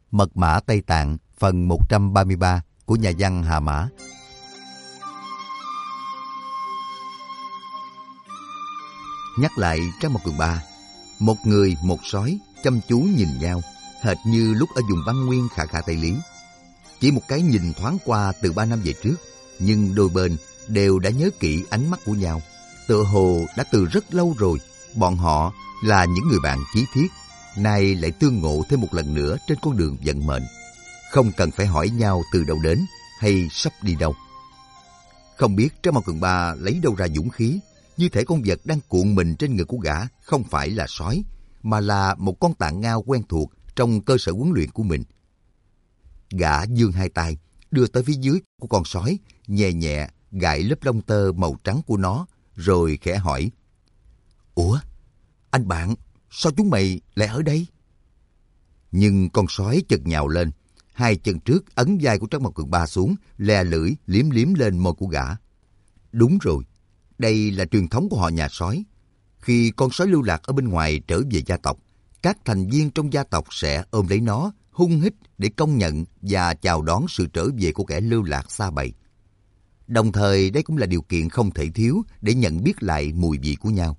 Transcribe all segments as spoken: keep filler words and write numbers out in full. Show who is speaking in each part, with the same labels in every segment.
Speaker 1: Mật mã Tây Tạng phần một trăm ba mươi ba của nhà văn Hà Mã. Nhắc lại Trang Mộc Cường Ba, một người một sói chăm chú nhìn nhau, hệt như lúc ở vùng băng nguyên Khả Khả Tây Lý. Chỉ một cái nhìn thoáng qua từ ba năm về trước, nhưng đôi bên đều đã nhớ kỹ ánh mắt của nhau. Tựa hồ đã từ rất lâu rồi, bọn họ là những người bạn chí thiết, nay lại tương ngộ thêm một lần nữa trên con đường vận mệnh. Không cần phải hỏi nhau từ đâu đến hay sắp đi đâu. Không biết Trang Mộc Cường Ba lấy đâu ra dũng khí, như thể con vật đang cuộn mình trên người của gã không phải là sói, mà là một con tạng ngao quen thuộc trong cơ sở huấn luyện của mình. Gã giương hai tay, đưa tới phía dưới của con sói, nhẹ nhẹ gãi lớp lông tơ màu trắng của nó, rồi khẽ hỏi: "Ủa, anh bạn, sao chúng mày lại ở đây?" Nhưng con sói chợt nhào lên, hai chân trước ấn vai của Trang Mộc Cường Ba xuống, le lưỡi liếm liếm lên môi của gã. Đúng rồi, đây là truyền thống của họ nhà sói. Khi con sói lưu lạc ở bên ngoài trở về gia tộc, các thành viên trong gia tộc sẽ ôm lấy nó, hung hít để công nhận và chào đón sự trở về của kẻ lưu lạc xa bầy. Đồng thời đây cũng là điều kiện không thể thiếu để nhận biết lại mùi vị của nhau.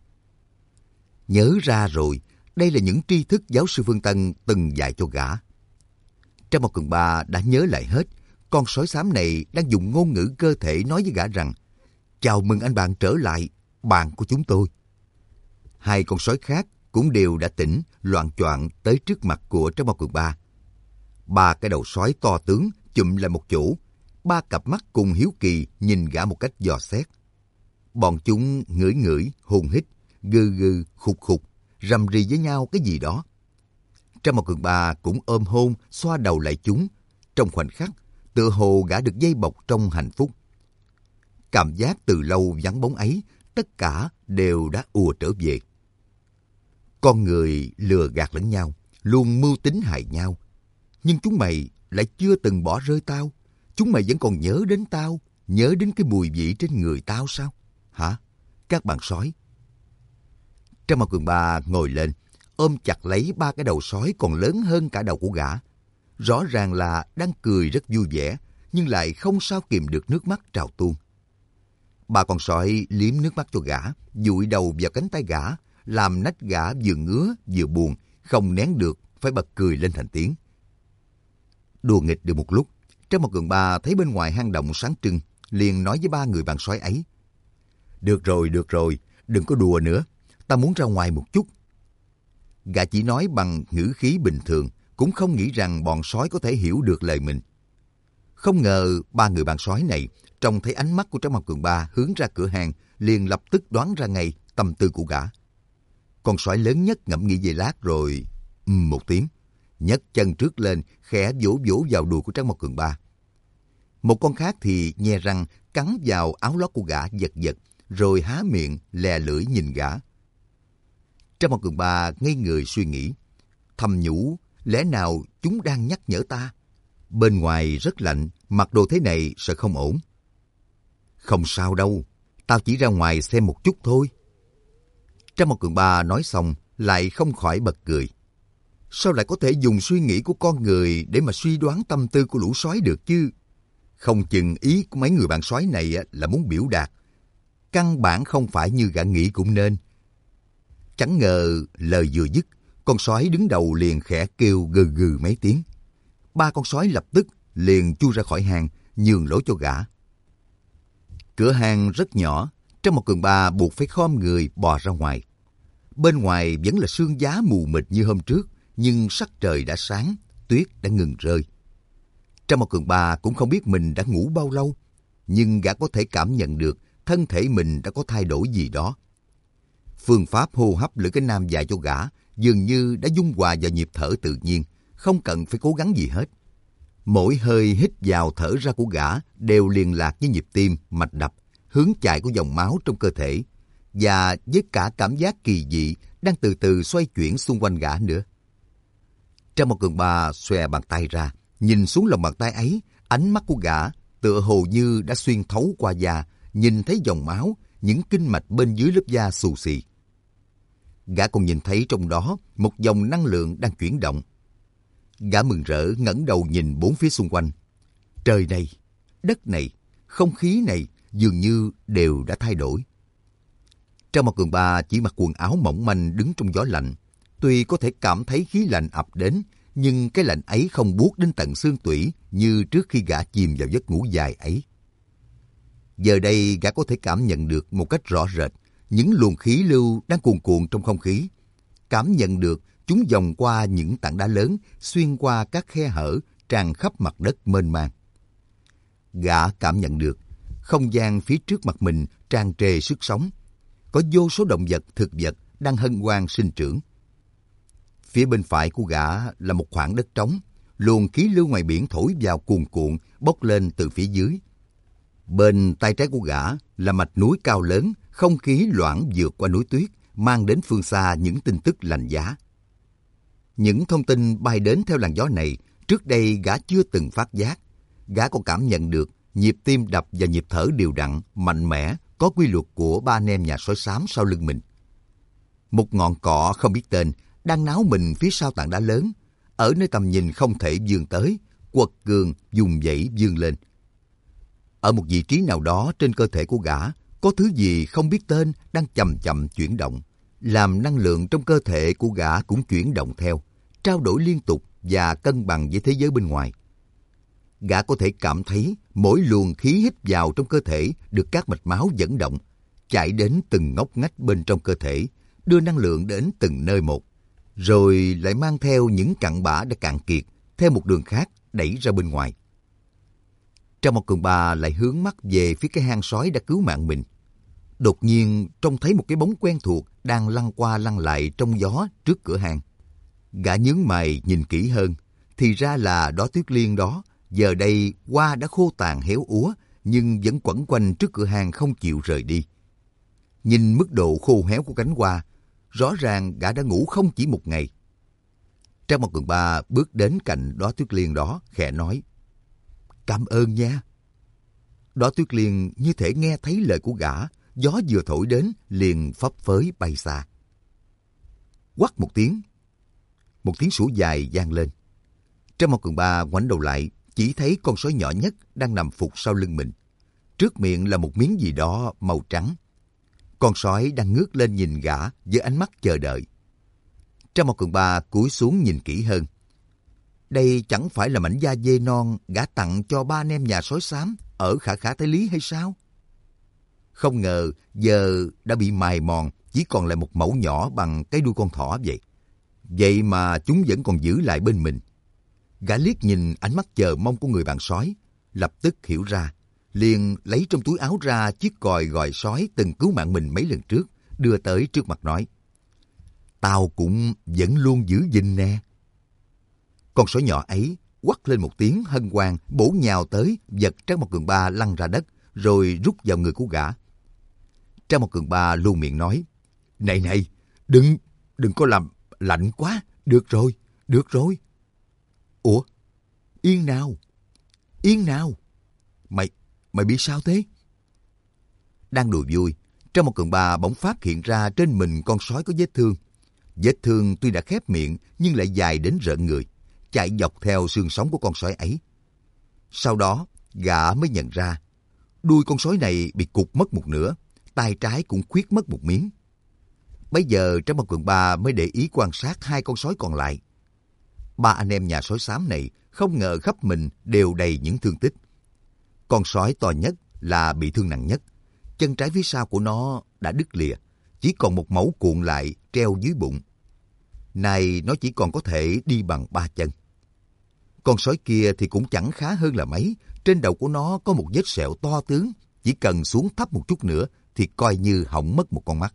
Speaker 1: Nhớ ra rồi, đây là những tri thức giáo sư Phương Tân từng dạy cho gã. Trang Mộc Cường Ba đã nhớ lại hết. Con sói xám này đang dùng ngôn ngữ cơ thể nói với gã rằng: "Chào mừng anh bạn trở lại, bạn của chúng tôi." Hai con sói khác cũng đều đã tỉnh, loạng choạng tới trước mặt của Trang Mộc Cường Ba. Ba cái đầu sói to tướng chụm lại một chỗ, ba cặp mắt cùng hiếu kỳ nhìn gã một cách dò xét. Bọn chúng ngửi ngửi, hôn hít, gừ gừ, khục khục, rầm rì với nhau cái gì đó. Trang Mộc Cường Ba cũng ôm hôn, xoa đầu lại chúng. Trong khoảnh khắc, tựa hồ gã được dây bọc trong hạnh phúc. Cảm giác từ lâu vắng bóng ấy, tất cả đều đã ùa trở về. Con người lừa gạt lẫn nhau, luôn mưu tính hại nhau. Nhưng chúng mày lại chưa từng bỏ rơi tao. Chúng mày vẫn còn nhớ đến tao, nhớ đến cái mùi vị trên người tao sao? Hả? Các bạn sói. Trang Mộc Cường Ba ngồi lên, ôm chặt lấy ba cái đầu sói còn lớn hơn cả đầu của gã. Rõ ràng là đang cười rất vui vẻ, nhưng lại không sao kìm được nước mắt trào tuôn. Ba con sói liếm nước mắt cho gã, dụi đầu vào cánh tay gã, làm nách gã vừa ngứa vừa buồn, không nén được phải bật cười lên thành tiếng. Đùa nghịch được một lúc, Trang Mộc Cường Ba thấy bên ngoài hang động sáng trưng, liền nói với ba người bạn sói ấy: "Được rồi, được rồi, đừng có đùa nữa, ta muốn ra ngoài một chút." Gã chỉ nói bằng ngữ khí bình thường, cũng không nghĩ rằng bọn sói có thể hiểu được lời mình. Không ngờ ba người bạn sói này trông thấy ánh mắt của Trang Mộc Cường Ba hướng ra cửa hàng, liền lập tức đoán ra ngay tâm tư của gã. Con sói lớn nhất ngẫm nghĩ về lát rồi ừm một tiếng, nhấc chân trước lên, khẽ vỗ vỗ vào đùi của Trang Mộc Cường Ba. Một con khác thì nhe răng cắn vào áo lót của gã giật giật, rồi há miệng lè lưỡi nhìn gã. Trang Mộc Cường Ba ngây người suy nghĩ, thầm nhủ: lẽ nào chúng đang nhắc nhở ta? Bên ngoài rất lạnh, mặc đồ thế này sợ không ổn. Không sao đâu, tao chỉ ra ngoài xem một chút thôi. Trang Mộc Cường Ba nói xong lại không khỏi bật cười. Sao lại có thể dùng suy nghĩ của con người để mà suy đoán tâm tư của lũ sói được chứ? Không chừng ý của mấy người bạn sói này là muốn biểu đạt. Căn bản không phải như gã nghĩ cũng nên. Chẳng ngờ lời vừa dứt, con sói đứng đầu liền khẽ kêu gừ gừ mấy tiếng. Ba con sói lập tức liền chui ra khỏi hang, nhường lối cho gã. Cửa hang rất nhỏ, Trang Mộc Cường Ba buộc phải khom người bò ra ngoài. Bên ngoài vẫn là sương giá mù mịt như hôm trước, nhưng sắc trời đã sáng, tuyết đã ngừng rơi. Trang Mộc Cường Ba cũng không biết mình đã ngủ bao lâu, nhưng gã có thể cảm nhận được thân thể mình đã có thay đổi gì đó. Phương pháp hô hấp Lữ Cái Nam dạy cho gã dường như đã dung hòa vào nhịp thở tự nhiên, không cần phải cố gắng gì hết. Mỗi hơi hít vào thở ra của gã đều liên lạc với nhịp tim, mạch đập, hướng chạy của dòng máu trong cơ thể, và với cả cảm giác kỳ dị đang từ từ xoay chuyển xung quanh gã nữa. Trang Mộc Cường Ba xòe bàn tay ra, nhìn xuống lòng bàn tay ấy, ánh mắt của gã tựa hồ như đã xuyên thấu qua da, nhìn thấy dòng máu, những kinh mạch bên dưới lớp da xù xì. Gã còn nhìn thấy trong đó một dòng năng lượng đang chuyển động. Gã mừng rỡ ngẩng đầu nhìn bốn phía xung quanh. Trời này, đất này, không khí này dường như đều đã thay đổi. Trang Mao Cường Ba chỉ mặc quần áo mỏng manh đứng trong gió lạnh. Tuy có thể cảm thấy khí lạnh ập đến, nhưng cái lạnh ấy không buốt đến tận xương tủy như trước khi gã chìm vào giấc ngủ dài ấy. Giờ đây gã có thể cảm nhận được một cách rõ rệt những luồng khí lưu đang cuồn cuộn trong không khí. Cảm nhận được chúng vòng qua những tảng đá lớn, xuyên qua các khe hở tràn khắp mặt đất mênh mang. Gã cảm nhận được không gian phía trước mặt mình tràn trề sức sống. Có vô số động vật, thực vật đang hân hoan sinh trưởng. Phía bên phải của gã là một khoảng đất trống, luồng khí lưu ngoài biển thổi vào cuồn cuộn, bốc lên từ phía dưới. Bên tay trái của gã là mạch núi cao lớn, không khí loãng vượt qua núi tuyết, mang đến phương xa những tin tức lạnh giá. Những thông tin bay đến theo làn gió này, trước đây gã chưa từng phát giác. Gã còn cảm nhận được nhịp tim đập và nhịp thở đều đặn, mạnh mẽ, có quy luật của ba anh em nhà sói xám sau lưng mình. Một ngọn cỏ không biết tên đang náo mình phía sau tảng đá lớn, ở nơi tầm nhìn không thể vươn tới, quật cường dùng dãy vươn lên. Ở một vị trí nào đó trên cơ thể của gã, có thứ gì không biết tên đang chậm chậm chuyển động, làm năng lượng trong cơ thể của gã cũng chuyển động theo, trao đổi liên tục và cân bằng với thế giới bên ngoài. Gã có thể cảm thấy mỗi luồng khí hít vào trong cơ thể được các mạch máu dẫn động, chạy đến từng ngóc ngách bên trong cơ thể, đưa năng lượng đến từng nơi một, rồi lại mang theo những cặn bã đã cạn kiệt, theo một đường khác đẩy ra bên ngoài. Trang Mao Cường Ba lại hướng mắt về phía cái hang sói đã cứu mạng mình. Đột nhiên trông thấy một cái bóng quen thuộc đang lăn qua lăn lại trong gió trước cửa hang. Gã nhướng mày nhìn kỹ hơn, thì ra là Đóa Tuyết Liên đó. Giờ đây hoa đã khô tàn héo úa, nhưng vẫn quẩn quanh trước cửa hang không chịu rời đi. Nhìn mức độ khô héo của cánh hoa, rõ ràng gã đã ngủ không chỉ một ngày. Trang Mao Cường Ba bước đến cạnh Đóa Tuyết Liên đó, khẽ nói: "Cảm ơn nha." Đóa Tuyết Liên như thể nghe thấy lời của gã, gió vừa thổi đến liền phấp phới bay xa. Quắt một tiếng, một tiếng sủa dài vang lên. Trang Mao Cường Ba ngoảnh đầu lại, chỉ thấy con sói nhỏ nhất đang nằm phục sau lưng mình. Trước miệng là một miếng gì đó màu trắng. Con sói đang ngước lên nhìn gã với ánh mắt chờ đợi. Trang Mao Cường Ba cúi xuống nhìn kỹ hơn. Đây chẳng phải là mảnh da dê non gã tặng cho ba anh em nhà sói xám ở Khả Khả Tây Lý hay sao? Không ngờ giờ đã bị mài mòn, chỉ còn lại một mẩu nhỏ bằng cái đuôi con thỏ vậy. Vậy mà chúng vẫn còn giữ lại bên mình. Gã liếc nhìn ánh mắt chờ mong của người bạn sói, lập tức hiểu ra, liền lấy trong túi áo ra chiếc còi gọi sói từng cứu mạng mình mấy lần trước, đưa tới trước mặt nói: "Tao cũng vẫn luôn giữ gìn nè." Con sói nhỏ ấy quắt lên một tiếng hân hoan, bổ nhào tới, giật Trang Mao Cường Ba lăn ra đất, rồi rút vào người của gã. Trang Mao Cường Ba luôn miệng nói: "Này này, đừng, đừng có làm lạnh quá, được rồi, được rồi." "Ủa, Yên nào, Yên nào, mày, mày bị sao thế?" Đang đùa vui, Trang Mao Cường Ba bỗng phát hiện ra trên mình con sói có vết thương. Vết thương tuy đã khép miệng nhưng lại dài đến rợn người, chạy dọc theo xương sống của con sói ấy. Sau đó, gã mới nhận ra, đuôi con sói này bị cụt mất một nửa, tay trái cũng khuyết mất một miếng. Bây giờ Trang Mao Cường Ba mới để ý quan sát hai con sói còn lại. Ba anh em nhà sói xám này không ngờ khắp mình đều đầy những thương tích. Con sói to nhất là bị thương nặng nhất, chân trái phía sau của nó đã đứt lìa, chỉ còn một mẩu cuộn lại treo dưới bụng. Này nó chỉ còn có thể đi bằng ba chân. Con sói kia thì cũng chẳng khá hơn là mấy, trên đầu của nó có một vết sẹo to tướng, chỉ cần xuống thấp một chút nữa thì coi như hỏng mất một con mắt.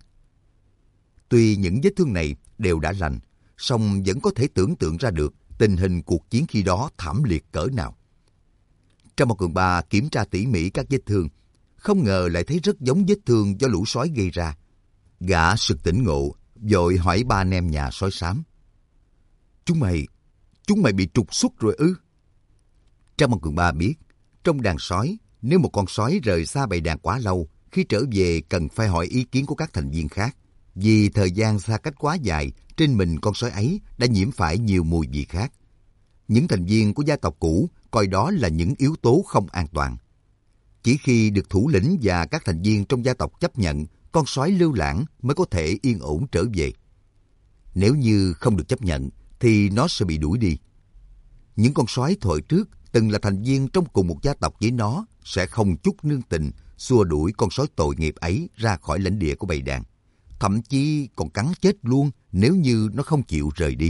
Speaker 1: Tuy những vết thương này đều đã lành, song vẫn có thể tưởng tượng ra được tình hình cuộc chiến khi đó thảm liệt cỡ nào. Trang Mao Cường Ba kiểm tra tỉ mỉ các vết thương, không ngờ lại thấy rất giống vết thương do lũ sói gây ra. Gã sực tỉnh ngộ, vội hỏi ba anh em nhà sói xám: Chúng mày, chúng mày bị trục xuất rồi ư? Trang Mao Cường Ba biết, trong đàn sói, nếu một con sói rời xa bầy đàn quá lâu, khi trở về cần phải hỏi ý kiến của các thành viên khác. Vì thời gian xa cách quá dài, trên mình con sói ấy đã nhiễm phải nhiều mùi vị khác. Những thành viên của gia tộc cũ coi đó là những yếu tố không an toàn. Chỉ khi được thủ lĩnh và các thành viên trong gia tộc chấp nhận, con sói lưu lãng mới có thể yên ổn trở về. Nếu như không được chấp nhận, thì nó sẽ bị đuổi đi. Những con sói thời trước từng là thành viên trong cùng một gia tộc với nó sẽ không chút nương tình xua đuổi con sói tội nghiệp ấy ra khỏi lãnh địa của bầy đàn. Thậm chí còn cắn chết luôn nếu như nó không chịu rời đi.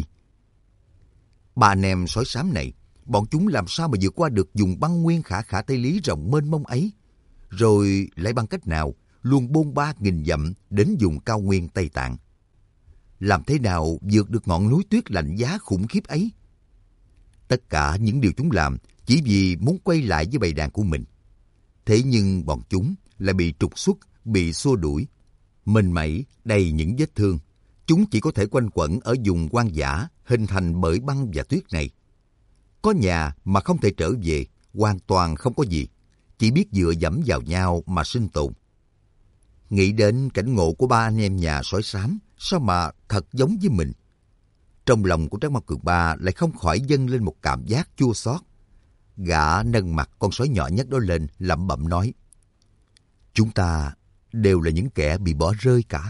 Speaker 1: Ba anh em sói xám này, bọn chúng làm sao mà vượt qua được vùng băng nguyên khả khả Tây Lý rộng mênh mông ấy? Rồi lại bằng cách nào luôn bôn ba nghìn dặm đến vùng cao nguyên Tây Tạng? Làm thế nào vượt được ngọn núi tuyết lạnh giá khủng khiếp ấy? Tất cả những điều chúng làm chỉ vì muốn quay lại với bầy đàn của mình. Thế nhưng bọn chúng lại bị trục xuất, bị xua đuổi. Mình mẩy đầy những vết thương. Chúng chỉ có thể quanh quẩn ở vùng hoang dã hình thành bởi băng và tuyết này. Có nhà mà không thể trở về, hoàn toàn không có gì. Chỉ biết dựa dẫm vào nhau mà sinh tồn. Nghĩ đến cảnh ngộ của ba anh em nhà sói xám, sao mà thật giống với mình. Trong lòng của Trác Mao Cường Ba lại không khỏi dâng lên một cảm giác chua xót. Gã nâng mặt con sói nhỏ nhất đó lên, lẩm bẩm nói: chúng ta đều là những kẻ bị bỏ rơi cả.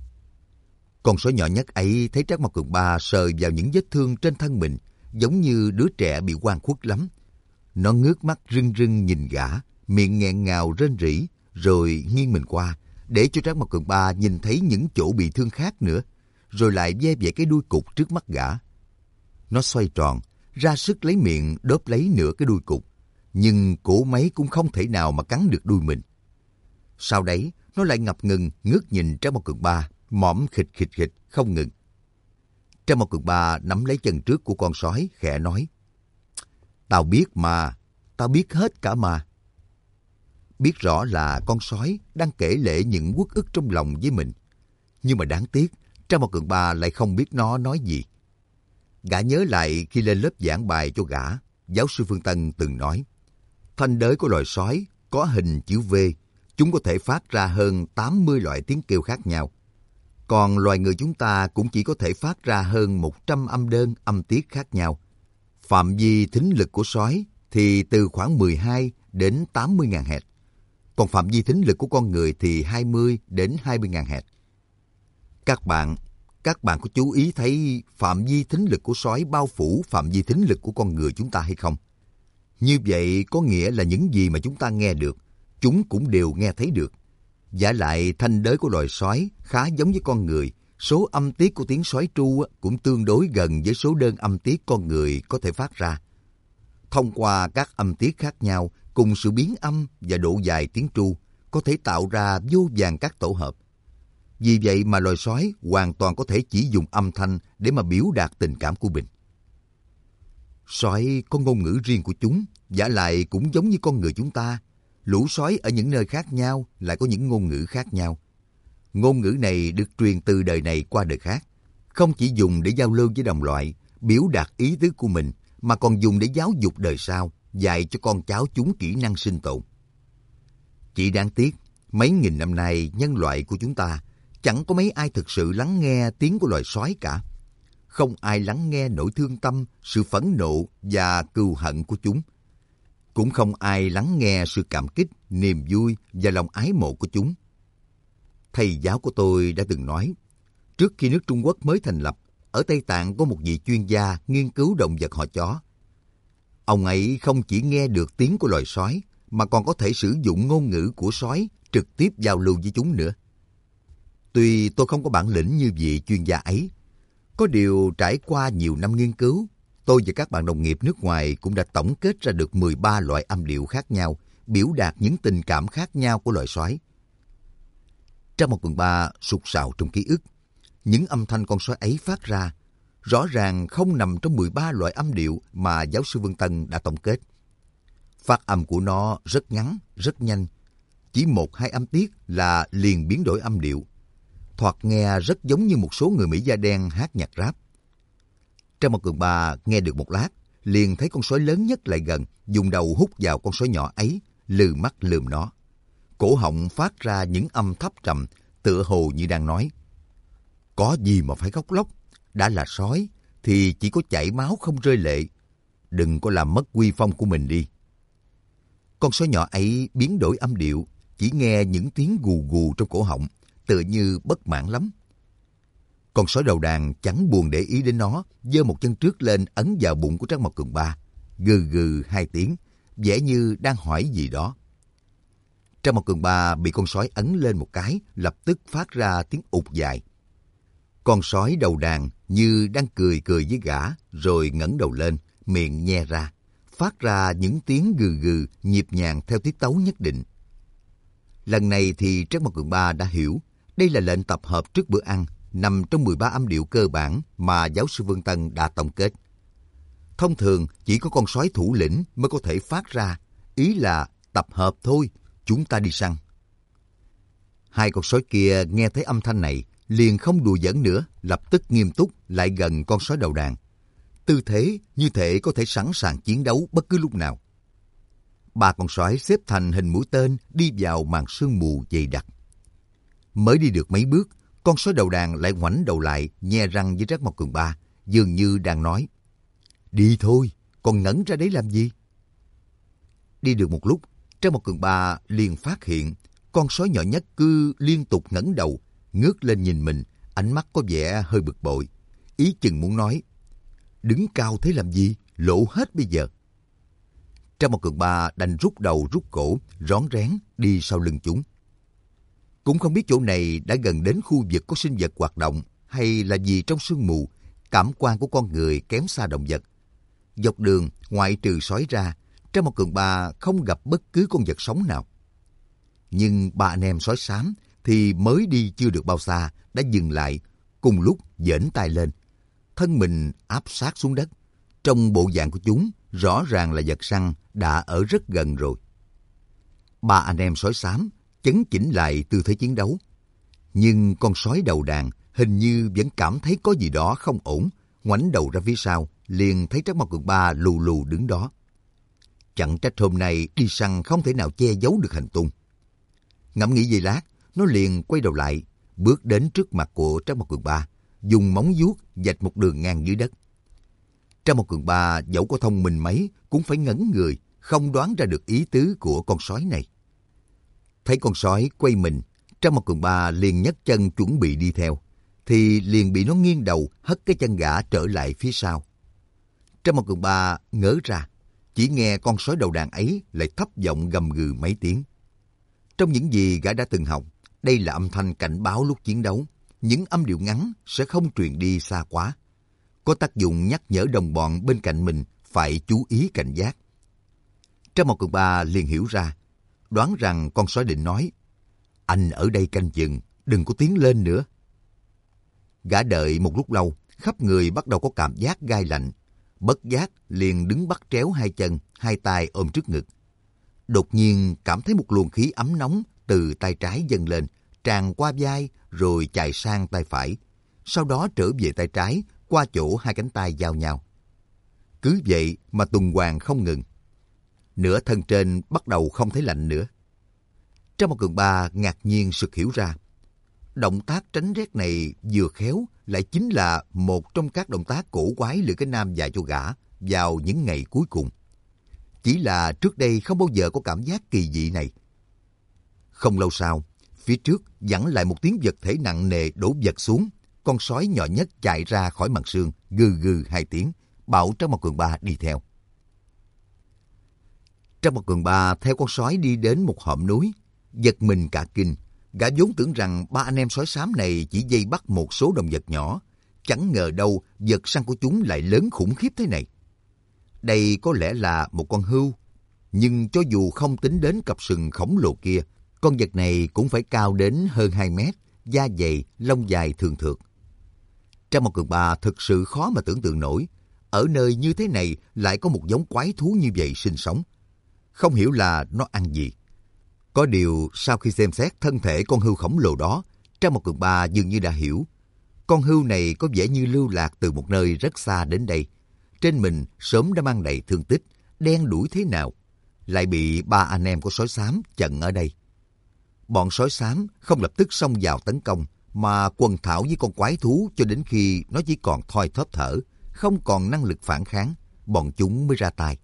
Speaker 1: Con sói nhỏ nhất ấy thấy Trác Mao Cường Ba sờ vào những vết thương trên thân mình, giống như đứa trẻ bị oan khuất lắm. Nó ngước mắt rưng rưng nhìn gã, miệng nghẹn ngào rên rỉ, rồi nghiêng mình qua, để cho Trác Mao Cường Ba nhìn thấy những chỗ bị thương khác nữa, rồi lại ve vẩy cái đuôi cụt trước mắt gã. Nó xoay tròn, ra sức lấy miệng đớp lấy nửa cái đuôi cụt, nhưng cổ máy cũng không thể nào mà cắn được đuôi mình. Sau đấy, nó lại ngập ngừng ngước nhìn Trác Mao Cường Ba, mõm khịch khịch khịch không ngừng. Trác Mao Cường Ba nắm lấy chân trước của con sói, khẽ nói: tao biết mà, tao biết hết cả mà. Biết rõ là con sói đang kể lể những uất ức trong lòng với mình. Nhưng mà đáng tiếc, Trác Mao Cường Ba lại không biết nó nói gì. Gã nhớ lại khi lên lớp giảng bài cho gã, giáo sư Phương Tân từng nói: thanh đới của loài sói có hình chữ V, chúng có thể phát ra hơn tám mươi loại tiếng kêu khác nhau. Còn loài người chúng ta cũng chỉ có thể phát ra hơn một trăm âm đơn, âm tiết khác nhau. Phạm vi thính lực của sói thì từ khoảng mười hai đến tám mươi ngàn Hz. Còn phạm vi thính lực của con người thì hai mươi đến hai mươi ngàn Hz. Các bạn, các bạn có chú ý thấy phạm vi thính lực của sói bao phủ phạm vi thính lực của con người chúng ta hay không? Như vậy có nghĩa là những gì mà chúng ta nghe được, chúng cũng đều nghe thấy được. Vả lại thanh đới của loài sói khá giống với con người, số âm tiết của tiếng sói tru cũng tương đối gần với số đơn âm tiết con người có thể phát ra. Thông qua các âm tiết khác nhau cùng sự biến âm và độ dài tiếng tru có thể tạo ra vô vàn các tổ hợp. Vì vậy mà loài sói hoàn toàn có thể chỉ dùng âm thanh để mà biểu đạt tình cảm của mình. Sói có ngôn ngữ riêng của chúng, vả lại cũng giống như con người chúng ta. Lũ sói ở những nơi khác nhau lại có những ngôn ngữ khác nhau. Ngôn ngữ này được truyền từ đời này qua đời khác, không chỉ dùng để giao lưu với đồng loại, biểu đạt ý tứ của mình, mà còn dùng để giáo dục đời sau, dạy cho con cháu chúng kỹ năng sinh tồn. Chỉ đáng tiếc, mấy nghìn năm nay nhân loại của chúng ta chẳng có mấy ai thực sự lắng nghe tiếng của loài sói cả. Không ai lắng nghe nỗi thương tâm, sự phẫn nộ và cừu hận của chúng. Cũng không ai lắng nghe sự cảm kích, niềm vui và lòng ái mộ của chúng. Thầy giáo của tôi đã từng nói, trước khi nước Trung Quốc mới thành lập, ở Tây Tạng có một vị chuyên gia nghiên cứu động vật họ chó. Ông ấy không chỉ nghe được tiếng của loài sói, mà còn có thể sử dụng ngôn ngữ của sói trực tiếp giao lưu với chúng nữa. Tuy tôi không có bản lĩnh như vị chuyên gia ấy, có điều trải qua nhiều năm nghiên cứu, tôi và các bạn đồng nghiệp nước ngoài cũng đã tổng kết ra được mười ba loại âm điệu khác nhau, biểu đạt những tình cảm khác nhau của loài sói. Trong một phần ba sục sạo trong ký ức, những âm thanh con sói ấy phát ra rõ ràng không nằm trong mười ba loại âm điệu mà giáo sư Vương Tân đã tổng kết. Phát âm của nó rất ngắn, rất nhanh, chỉ một hai âm tiết là liền biến đổi âm điệu. Thoạt nghe rất giống như một số người Mỹ da đen hát nhạc rap. Trang Mao Cường Ba nghe được một lát, liền thấy con sói lớn nhất lại gần, dùng đầu hút vào con sói nhỏ ấy, lừ mắt lườm nó. Cổ họng phát ra những âm thấp trầm, tựa hồ như đang nói: có gì mà phải khóc lóc, đã là sói thì chỉ có chảy máu không rơi lệ. đừng có làm mất uy phong của mình đi. Con sói nhỏ ấy biến đổi âm điệu, chỉ nghe những tiếng gù gù trong cổ họng, tựa như bất mãn lắm. Con sói đầu đàn chẳng buồn để ý đến nó, giơ một chân trước lên ấn vào bụng của Trác Mộc Cường Ba, gừ gừ hai tiếng, vẻ như đang hỏi gì đó. Trác Mộc Cường Ba bị con sói ấn lên một cái, lập tức phát ra tiếng ụt dài. Con sói đầu đàn như đang cười cười với gã, rồi ngẩng đầu lên, miệng nhe ra, phát ra những tiếng gừ gừ nhịp nhàng theo tiết tấu nhất định. Lần này thì Trác Mộc Cường Ba đã hiểu, đây là lệnh tập hợp trước bữa ăn, nằm trong mười ba âm điệu cơ bản mà giáo sư Vương Tân đã tổng kết. Thông thường chỉ có con sói thủ lĩnh mới có thể phát ra, ý là tập hợp thôi, chúng ta đi săn. Hai con sói kia nghe thấy âm thanh này, liền không đùa giỡn nữa, lập tức nghiêm túc lại gần con sói đầu đàn. Tư thế như thể có thể sẵn sàng chiến đấu bất cứ lúc nào. Ba con sói xếp thành hình mũi tên đi vào màn sương mù dày đặc. Mới đi được mấy bước, con sói đầu đàn lại ngoảnh đầu lại, nhe răng với Trác Mộc Cường Ba, dường như đang nói: đi thôi, còn ngẩn ra đấy làm gì? Đi được một lúc, Trác Mộc Cường Ba liền phát hiện con sói nhỏ nhất cứ liên tục ngẩng đầu, ngước lên nhìn mình, ánh mắt có vẻ hơi bực bội, ý chừng muốn nói: đứng cao thế làm gì, lộ hết bây giờ. Trác Mộc Cường Ba đành rút đầu rút cổ, rón rén đi sau lưng chúng. Cũng không biết chỗ này đã gần đến khu vực có sinh vật hoạt động, hay là vì trong sương mù, cảm quan của con người kém xa động vật. Dọc đường, ngoại trừ sói ra, Trác Mộc Cường Ba không gặp bất cứ con vật sống nào. Nhưng ba anh em sói xám thì mới đi chưa được bao xa đã dừng lại, cùng lúc giễnh tay lên, thân mình áp sát xuống đất. Trong bộ dạng của chúng, rõ ràng là vật săn đã ở rất gần rồi. Ba anh em sói xám chấn chỉnh lại tư thế chiến đấu. Nhưng con sói đầu đàn hình như vẫn cảm thấy có gì đó không ổn, ngoảnh đầu ra phía sau, liền thấy Trác Mộc Cường Ba lù lù đứng đó. Chẳng trách hôm nay đi săn không thể nào che giấu được hành tung. Ngẫm nghĩ giây lát, nó liền quay đầu lại, bước đến trước mặt của Trác Mộc Cường Ba, dùng móng vuốt vạch một đường ngang dưới đất. Trác Mộc Cường Ba dẫu có thông minh mấy cũng phải ngẩn người, không đoán ra được ý tứ của con sói này. Thấy con sói quay mình, Trác Mộc Cường Ba liền nhấc chân chuẩn bị đi theo, thì liền bị nó nghiêng đầu hất cái chân gã trở lại phía sau. Trác Mộc Cường Ba ngớ ra, chỉ nghe con sói đầu đàn ấy lại thấp giọng gầm gừ mấy tiếng. Trong những gì gã đã từng học, đây là âm thanh cảnh báo lúc chiến đấu. Những âm điệu ngắn sẽ không truyền đi xa quá, có tác dụng nhắc nhở đồng bọn bên cạnh mình phải chú ý cảnh giác. Trác Mộc Cường Ba liền hiểu ra, đoán rằng con sói định nói: anh ở đây canh chừng, đừng có tiến lên nữa. Gã đợi một lúc lâu, khắp người bắt đầu có cảm giác gai lạnh, bất giác liền đứng bắt chéo hai chân, hai tay ôm trước ngực. Đột nhiên cảm thấy một luồng khí ấm nóng từ tay trái dâng lên, tràn qua vai rồi chạy sang tay phải, sau đó trở về tay trái qua chỗ hai cánh tay giao nhau. Cứ vậy mà tuần hoàn không ngừng. Nửa thân trên bắt đầu không thấy lạnh nữa. Trác Mộc Cường Ba ngạc nhiên sực hiểu ra, động tác tránh rét này vừa khéo lại chính là một trong các động tác cổ quái Lữ Cái Nam dạy cho gã vào những ngày cuối cùng. Chỉ là trước đây không bao giờ có cảm giác kỳ dị này. Không lâu sau, phía trước vẳng lại một tiếng vật thể nặng nề đổ vật xuống. Con sói nhỏ nhất chạy ra khỏi màn sương, gừ gừ hai tiếng, bảo Trác Mộc Cường Ba đi theo. Trác Mộc Cường Ba theo con sói đi đến một hõm núi, giật mình cả kinh. Gã vốn tưởng rằng ba anh em sói xám này chỉ vây bắt một số động vật nhỏ, chẳng ngờ đâu vật săn của chúng lại lớn khủng khiếp thế này. Đây có lẽ là một con hươu, nhưng cho dù không tính đến cặp sừng khổng lồ kia, con vật này cũng phải cao đến hơn hai mét, da dày, lông dài thường thượt. Trác Mộc Cường Ba thực sự khó mà tưởng tượng nổi, ở nơi như thế này lại có một giống quái thú như vậy sinh sống. Không hiểu là nó ăn gì. Có điều sau khi xem xét thân thể con hươu khổng lồ đó, Trác Mộc Cường Ba dường như đã hiểu. Con hươu này có vẻ như lưu lạc từ một nơi rất xa đến đây. Trên mình sớm đã mang đầy thương tích, đen đủi thế nào, lại bị ba anh em của sói xám chặn ở đây. Bọn sói xám không lập tức xông vào tấn công, mà quần thảo với con quái thú cho đến khi nó chỉ còn thoi thóp thở, không còn năng lực phản kháng, bọn chúng mới ra tay.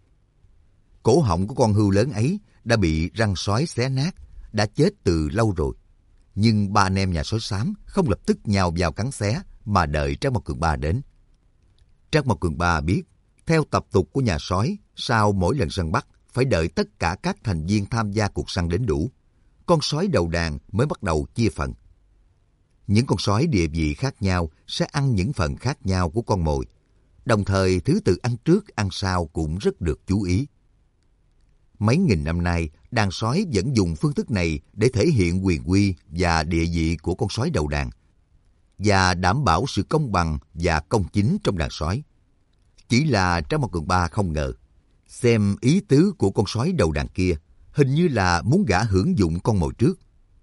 Speaker 1: Cổ họng của con hươu lớn ấy đã bị răng sói xé nát, đã chết từ lâu rồi. Nhưng ba anh em nhà sói xám không lập tức nhào vào cắn xé mà đợi Trác Mộc Cường Ba đến. Trác Mộc Cường Ba biết, theo tập tục của nhà sói, sau mỗi lần săn bắt, phải đợi tất cả các thành viên tham gia cuộc săn đến đủ. Con sói đầu đàn mới bắt đầu chia phần. Những con sói địa vị khác nhau sẽ ăn những phần khác nhau của con mồi. Đồng thời, thứ tự ăn trước, ăn sau cũng rất được chú ý. Mấy nghìn năm nay, đàn sói vẫn dùng phương thức này để thể hiện quyền uy và địa vị của con sói đầu đàn và đảm bảo sự công bằng và công chính trong đàn sói. Chỉ là Trác Mộc Cường Ba không ngờ, xem ý tứ của con sói đầu đàn kia, hình như là muốn gã hưởng dụng con mồi trước.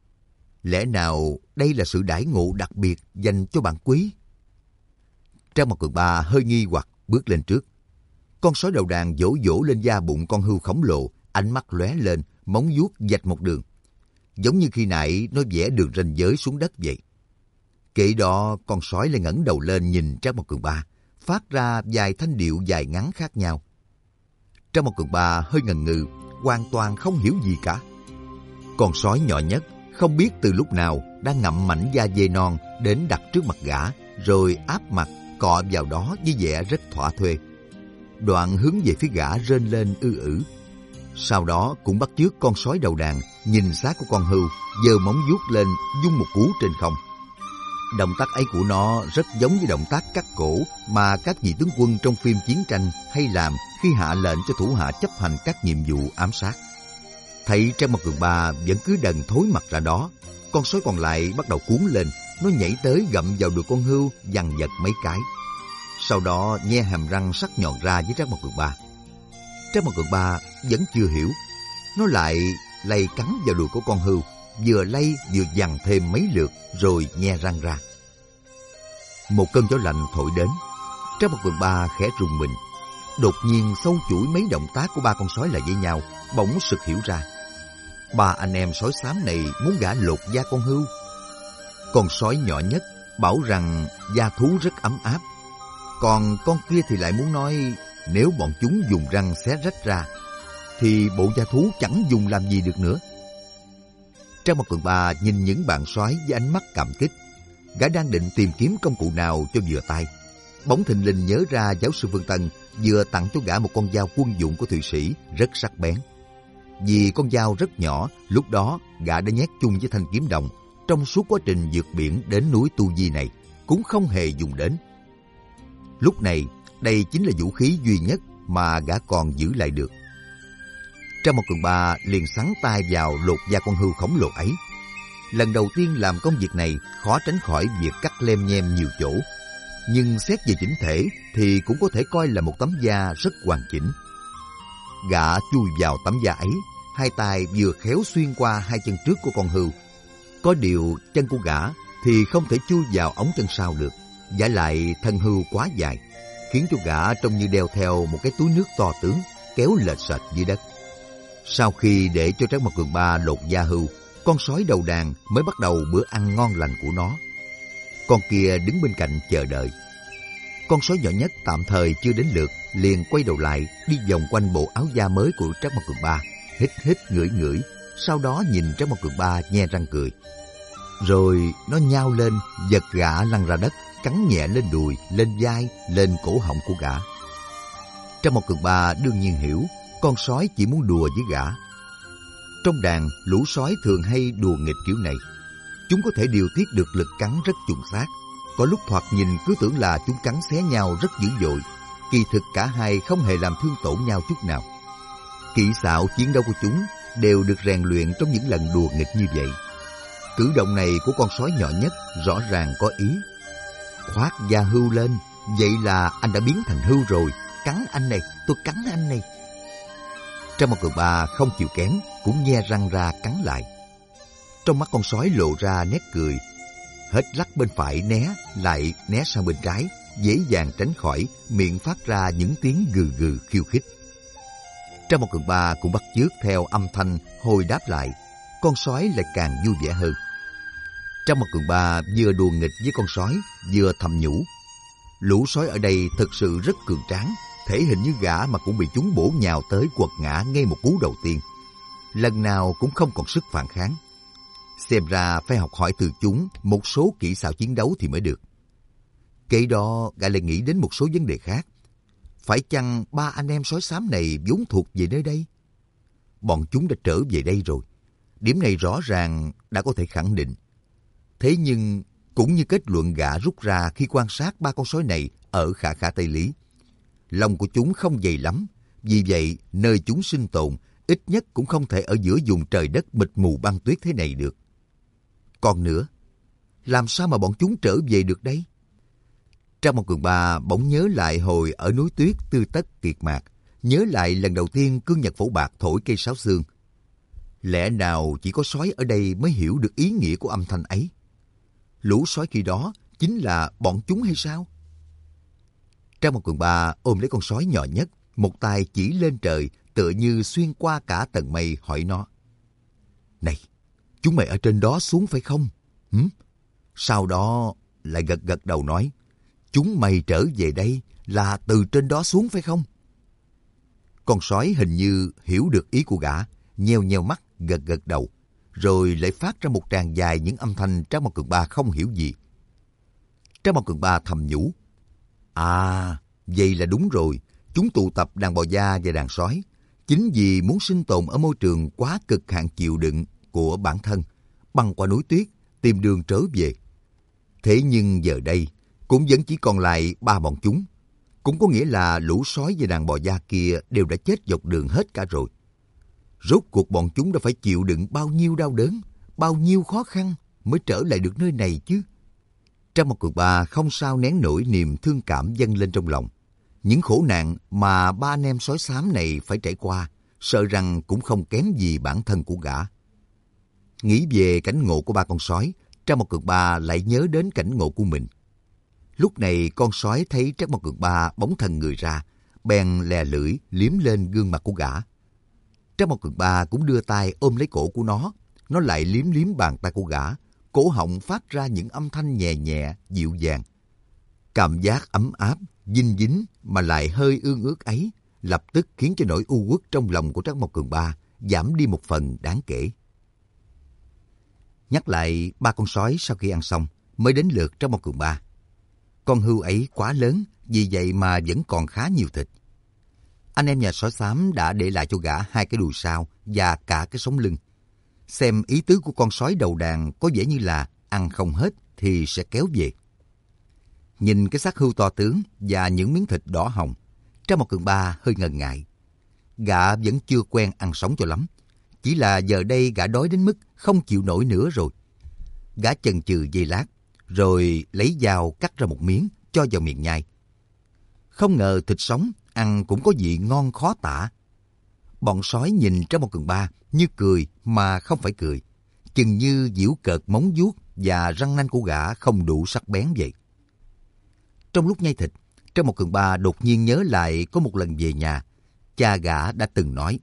Speaker 1: Lẽ nào đây là sự đãi ngộ đặc biệt dành cho bạn quý? Trác Mộc Cường Ba hơi nghi hoặc bước lên trước. Con sói đầu đàn vỗ vỗ lên da bụng con hươu khổng lồ, ánh mắt lóe lên, móng vuốt vạch một đường. Giống như khi nãy nó vẽ đường ranh giới xuống đất vậy. Kệ đó, con sói lại ngẩng đầu lên nhìn Trác Mộc Cường Ba, phát ra vài thanh điệu dài ngắn khác nhau. Trác Mộc Cường Ba hơi ngần ngừ, hoàn toàn không hiểu gì cả. Con sói nhỏ nhất không biết từ lúc nào đang ngậm mảnh da dê non đến đặt trước mặt gã, rồi áp mặt cọ vào đó với vẻ rất thỏa thuê. Đoạn hướng về phía gã rên lên ư ử. Sau đó cũng bắt chước con sói đầu đàn, nhìn xác của con hươu, giơ móng vuốt lên vung một cú trên không. Động tác ấy của nó rất giống với động tác cắt cổ mà các vị tướng quân trong phim chiến tranh hay làm khi hạ lệnh cho thủ hạ chấp hành các nhiệm vụ ám sát. Thấy Trác Mộc Cường Ba vẫn cứ đần thối mặt ra đó, con sói còn lại bắt đầu cuốn lên, nó nhảy tới gặm vào đùi con hươu, vằn vặt mấy cái. Sau đó nhe hàm răng sắc nhọn ra với Trác Mộc Cường Ba. Trác Mộc Cường Ba vẫn chưa hiểu, nó lại lay cắn vào đùi của con hươu, vừa lay vừa vằn thêm mấy lượt rồi nhe răng ra. Một cơn gió lạnh thổi đến, Trác Mộc Cường Ba khẽ rùng mình. Đột nhiên sâu chuỗi mấy động tác của ba con sói lại với nhau, bỗng sực hiểu ra. Ba anh em sói xám này muốn gã lột da con hươu. Con sói nhỏ nhất bảo rằng da thú rất ấm áp, còn con kia thì lại muốn nói nếu bọn chúng dùng răng xé rách ra thì bộ da thú chẳng dùng làm gì được nữa. Trác Mộc Cường Ba nhìn những bạn sói với ánh mắt cảm kích. Gã đang định tìm kiếm công cụ nào cho vừa tay, bỗng thình lình nhớ ra giáo sư Vương Tân vừa tặng cho gã một con dao quân dụng của Thụy Sĩ rất sắc bén. Vì con dao rất nhỏ, lúc đó gã đã nhét chung với thanh kiếm đồng trong suốt quá trình vượt biển đến núi Tu Di này, cũng không hề dùng đến. Lúc này, đây chính là vũ khí duy nhất mà gã còn giữ lại được. Trác Mộc Cường Ba liền sắn tay vào lột da con hươu khổng lồ ấy. Lần đầu tiên làm công việc này, khó tránh khỏi việc cắt lem nhem nhiều chỗ. Nhưng xét về chỉnh thể thì cũng có thể coi là một tấm da rất hoàn chỉnh. Gã chui vào tấm da ấy, hai tay vừa khéo xuyên qua hai chân trước của con hươu. Có điều chân của gã thì không thể chui vào ống chân sau được, vả lại thân hươu quá dài, khiến cho gã trông như đeo theo một cái túi nước to tướng, kéo lệch sệt dưới đất. Sau khi để cho Trác Mộc Cường Ba lột da hươu, con sói đầu đàn mới bắt đầu bữa ăn ngon lành của nó. Con kia đứng bên cạnh chờ đợi. Con sói nhỏ nhất tạm thời chưa đến lượt, liền quay đầu lại, đi vòng quanh bộ áo da mới của Trác Mộc Cường Ba, hít hít ngửi ngửi, sau đó nhìn Trác Mộc Cường Ba nhe răng cười. Rồi nó nhao lên, giật gã lăn ra đất, cắn nhẹ lên đùi, lên vai, lên cổ họng của gã. Trác Mộc Cường Ba đương nhiên hiểu, con sói chỉ muốn đùa với gã. Trong đàn, lũ sói thường hay đùa nghịch kiểu này. Chúng có thể điều tiết được lực cắn rất chuẩn xác. Có lúc thoạt nhìn cứ tưởng là chúng cắn xé nhau rất dữ dội, kỳ thực cả hai không hề làm thương tổn nhau chút nào. Kỹ xảo chiến đấu của chúng đều được rèn luyện trong những lần đùa nghịch như vậy. Cử động này của con sói nhỏ nhất rõ ràng có ý. Khoác da hươu lên, vậy là anh đã biến thành hươu rồi. Cắn anh này, tôi cắn anh này. Trác Mộc Cường Ba không chịu kém, cũng nhe răng ra cắn lại. Trong mắt con sói lộ ra nét cười, hết lắc bên phải né, lại né sang bên trái, dễ dàng tránh khỏi, miệng phát ra những tiếng gừ gừ khiêu khích. Trác Mộc Cường Ba cũng bắt chước theo âm thanh hồi đáp lại, con sói lại càng vui vẻ hơn. Trác Mộc Cường Ba vừa đùa nghịch với con sói, vừa thầm nhủ, lũ sói ở đây thực sự rất cường tráng, thể hình như gã mà cũng bị chúng bổ nhào tới quật ngã ngay một cú đầu tiên. Lần nào cũng không còn sức phản kháng. Xem ra phải học hỏi từ chúng một số kỹ xảo chiến đấu thì mới được. Kế đó gã lại nghĩ đến một số vấn đề khác. Phải chăng ba anh em sói xám này vốn thuộc về nơi đây? Bọn chúng đã trở về đây rồi. Điểm này rõ ràng đã có thể khẳng định. Thế nhưng cũng như kết luận gã rút ra khi quan sát ba con sói này ở Khả Khả Tây Lý, lòng của chúng không dày lắm. Vì vậy, nơi chúng sinh tồn ít nhất cũng không thể ở giữa vùng trời đất mịt mù băng tuyết thế này được. Còn nữa, làm sao mà bọn chúng trở về được đây? Trang Một Cường Ba bỗng nhớ lại hồi ở núi tuyết Tư Tất Kiệt Mạc, nhớ lại lần đầu tiên cương nhật phổ bạc thổi cây sáo xương. Lẽ nào chỉ có sói ở đây mới hiểu được ý nghĩa của âm thanh ấy? Lũ sói khi đó chính là bọn chúng hay sao? Trang Một Cường Ba ôm lấy con sói nhỏ nhất, một tay chỉ lên trời tựa như xuyên qua cả tầng mây hỏi nó. Này, chúng mày ở trên đó xuống phải không? Hử? Sau đó lại gật gật đầu nói, chúng mày trở về đây là từ trên đó xuống phải không? Con sói hình như hiểu được ý của gã, nheo nheo mắt gật gật đầu, rồi lại phát ra một tràng dài những âm thanh Trang Một Cường Ba không hiểu gì. Trang Một Cường Ba thầm nhủ, à, vậy là đúng rồi, chúng tụ tập đàn bò da và đàn sói, chính vì muốn sinh tồn ở môi trường quá cực hạn chịu đựng của bản thân, băng qua núi tuyết, tìm đường trở về. Thế nhưng giờ đây, cũng vẫn chỉ còn lại ba bọn chúng. Cũng có nghĩa là lũ sói và đàn bò da kia đều đã chết dọc đường hết cả rồi. Rốt cuộc bọn chúng đã phải chịu đựng bao nhiêu đau đớn, bao nhiêu khó khăn mới trở lại được nơi này chứ. Trang Một Cường Ba không sao nén nổi niềm thương cảm dâng lên trong lòng. Những khổ nạn mà ba anh em sói xám này phải trải qua, sợ rằng cũng không kém gì bản thân của gã. Nghĩ về cảnh ngộ của ba con sói, Trang Một Cường Ba lại nhớ đến cảnh ngộ của mình. Lúc này con sói thấy Trang Một Cường Ba bóng thần người ra, bèn lè lưỡi liếm lên gương mặt của gã. Trang Một Cường Ba cũng đưa tay ôm lấy cổ của nó, nó lại liếm liếm bàn tay của gã, cổ họng phát ra những âm thanh nhẹ nhẹ, dịu dàng. Cảm giác ấm áp, dinh dính mà lại hơi ương ướt ấy, lập tức khiến cho nỗi u uất trong lòng của Trang Một Cường Ba giảm đi một phần đáng kể. Nhắc lại ba con sói sau khi ăn xong, mới đến lượt Trang Một Cường Ba. Con hươu ấy quá lớn, vì vậy mà vẫn còn khá nhiều thịt. Anh em nhà sói xám đã để lại cho gã hai cái đùi sau và cả cái sống lưng. Xem ý tứ của con sói đầu đàn có vẻ như là ăn không hết thì sẽ kéo về. Nhìn cái xác hươu to tướng và những miếng thịt đỏ hồng, Trang Một Cường Ba hơi ngần ngại. Gã vẫn chưa quen ăn sống cho lắm. Chỉ là giờ đây gã đói đến mức không chịu nổi nữa rồi. Gã chần chừ giây lát, rồi lấy dao cắt ra một miếng cho vào miệng nhai. Không ngờ thịt sống ăn cũng có vị ngon khó tả. Bọn sói nhìn Trang Một Cường Ba như cười mà không phải cười, chừng như giễu cợt móng vuốt và răng nanh của gã không đủ sắc bén vậy. Trong lúc nhai thịt, Trang Một Cường Ba đột nhiên nhớ lại có một lần về nhà, cha gã đã từng nói: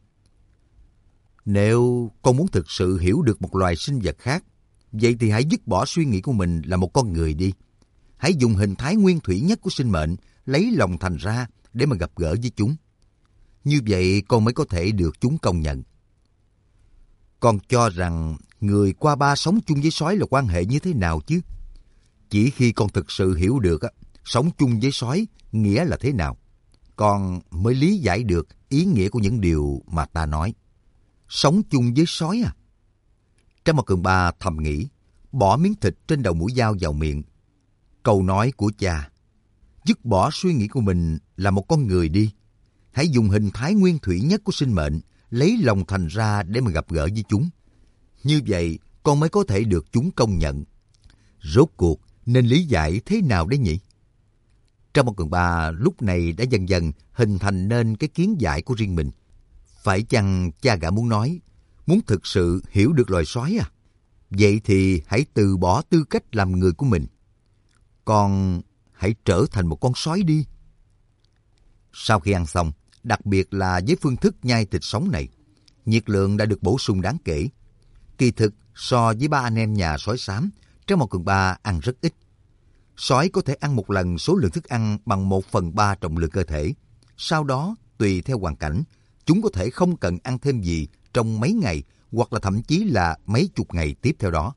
Speaker 1: nếu con muốn thực sự hiểu được một loài sinh vật khác, vậy thì hãy dứt bỏ suy nghĩ của mình là một con người đi. Hãy dùng hình thái nguyên thủy nhất của sinh mệnh, lấy lòng thành ra để mà gặp gỡ với chúng. Như vậy con mới có thể được chúng công nhận. Con cho rằng người qua ba sống chung với sói là quan hệ như thế nào chứ? Chỉ khi con thực sự hiểu được sống chung với sói nghĩa là thế nào, con mới lý giải được ý nghĩa của những điều mà ta nói. Sống chung với sói à? Trang Một Cường Ba thầm nghĩ, bỏ miếng thịt trên đầu mũi dao vào miệng. Câu nói của cha: dứt bỏ suy nghĩ của mình là một con người đi. Hãy dùng hình thái nguyên thủy nhất của sinh mệnh, lấy lòng thành ra để mà gặp gỡ với chúng. Như vậy, con mới có thể được chúng công nhận. Rốt cuộc, nên lý giải thế nào đấy nhỉ? Trang Một Cường Ba lúc này đã dần dần hình thành nên cái kiến giải của riêng mình. Phải chăng cha gã muốn nói, muốn thực sự hiểu được loài sói à? Vậy thì hãy từ bỏ tư cách làm người của mình. Con hãy trở thành một con sói đi. Sau khi ăn xong, đặc biệt là với phương thức nhai thịt sống này, nhiệt lượng đã được bổ sung đáng kể. Kỳ thực, so với ba anh em nhà sói xám, Trang Một Cường Ba ăn rất ít. Sói có thể ăn một lần số lượng thức ăn bằng một phần ba trọng lượng cơ thể. Sau đó, tùy theo hoàn cảnh, chúng có thể không cần ăn thêm gì trong mấy ngày hoặc là thậm chí là mấy chục ngày tiếp theo đó.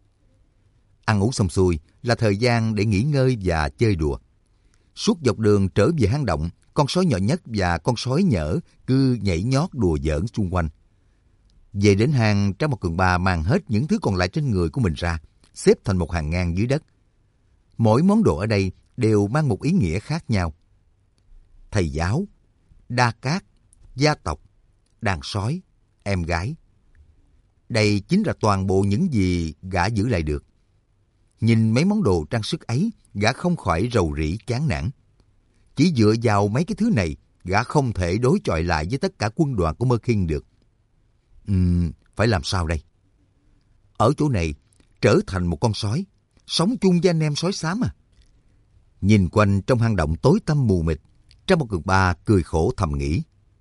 Speaker 1: Ăn uống xong xuôi là thời gian để nghỉ ngơi và chơi đùa. Suốt dọc đường trở về hang động, con sói nhỏ nhất và con sói nhỡ cứ nhảy nhót đùa giỡn xung quanh. Về đến hang, Tráng Một Cường Ba mang hết những thứ còn lại trên người của mình ra, xếp thành một hàng ngang dưới đất. Mỗi món đồ ở đây đều mang một ý nghĩa khác nhau. Thầy giáo, đa cát, gia tộc, đàn sói, em gái. Đây chính là toàn bộ những gì gã giữ lại được. Nhìn mấy món đồ trang sức ấy, gã không khỏi rầu rĩ chán nản. Chỉ dựa vào mấy cái thứ này, gã không thể đối chọi lại với tất cả quân đoàn của Mơ Khiên được. Ừm, phải làm sao đây? Ở chỗ này, trở thành một con sói, sống chung với anh em sói xám à? Nhìn quanh trong hang động tối tăm mù mịt, Tráng Một Cường Ba cười khổ thầm nghĩ.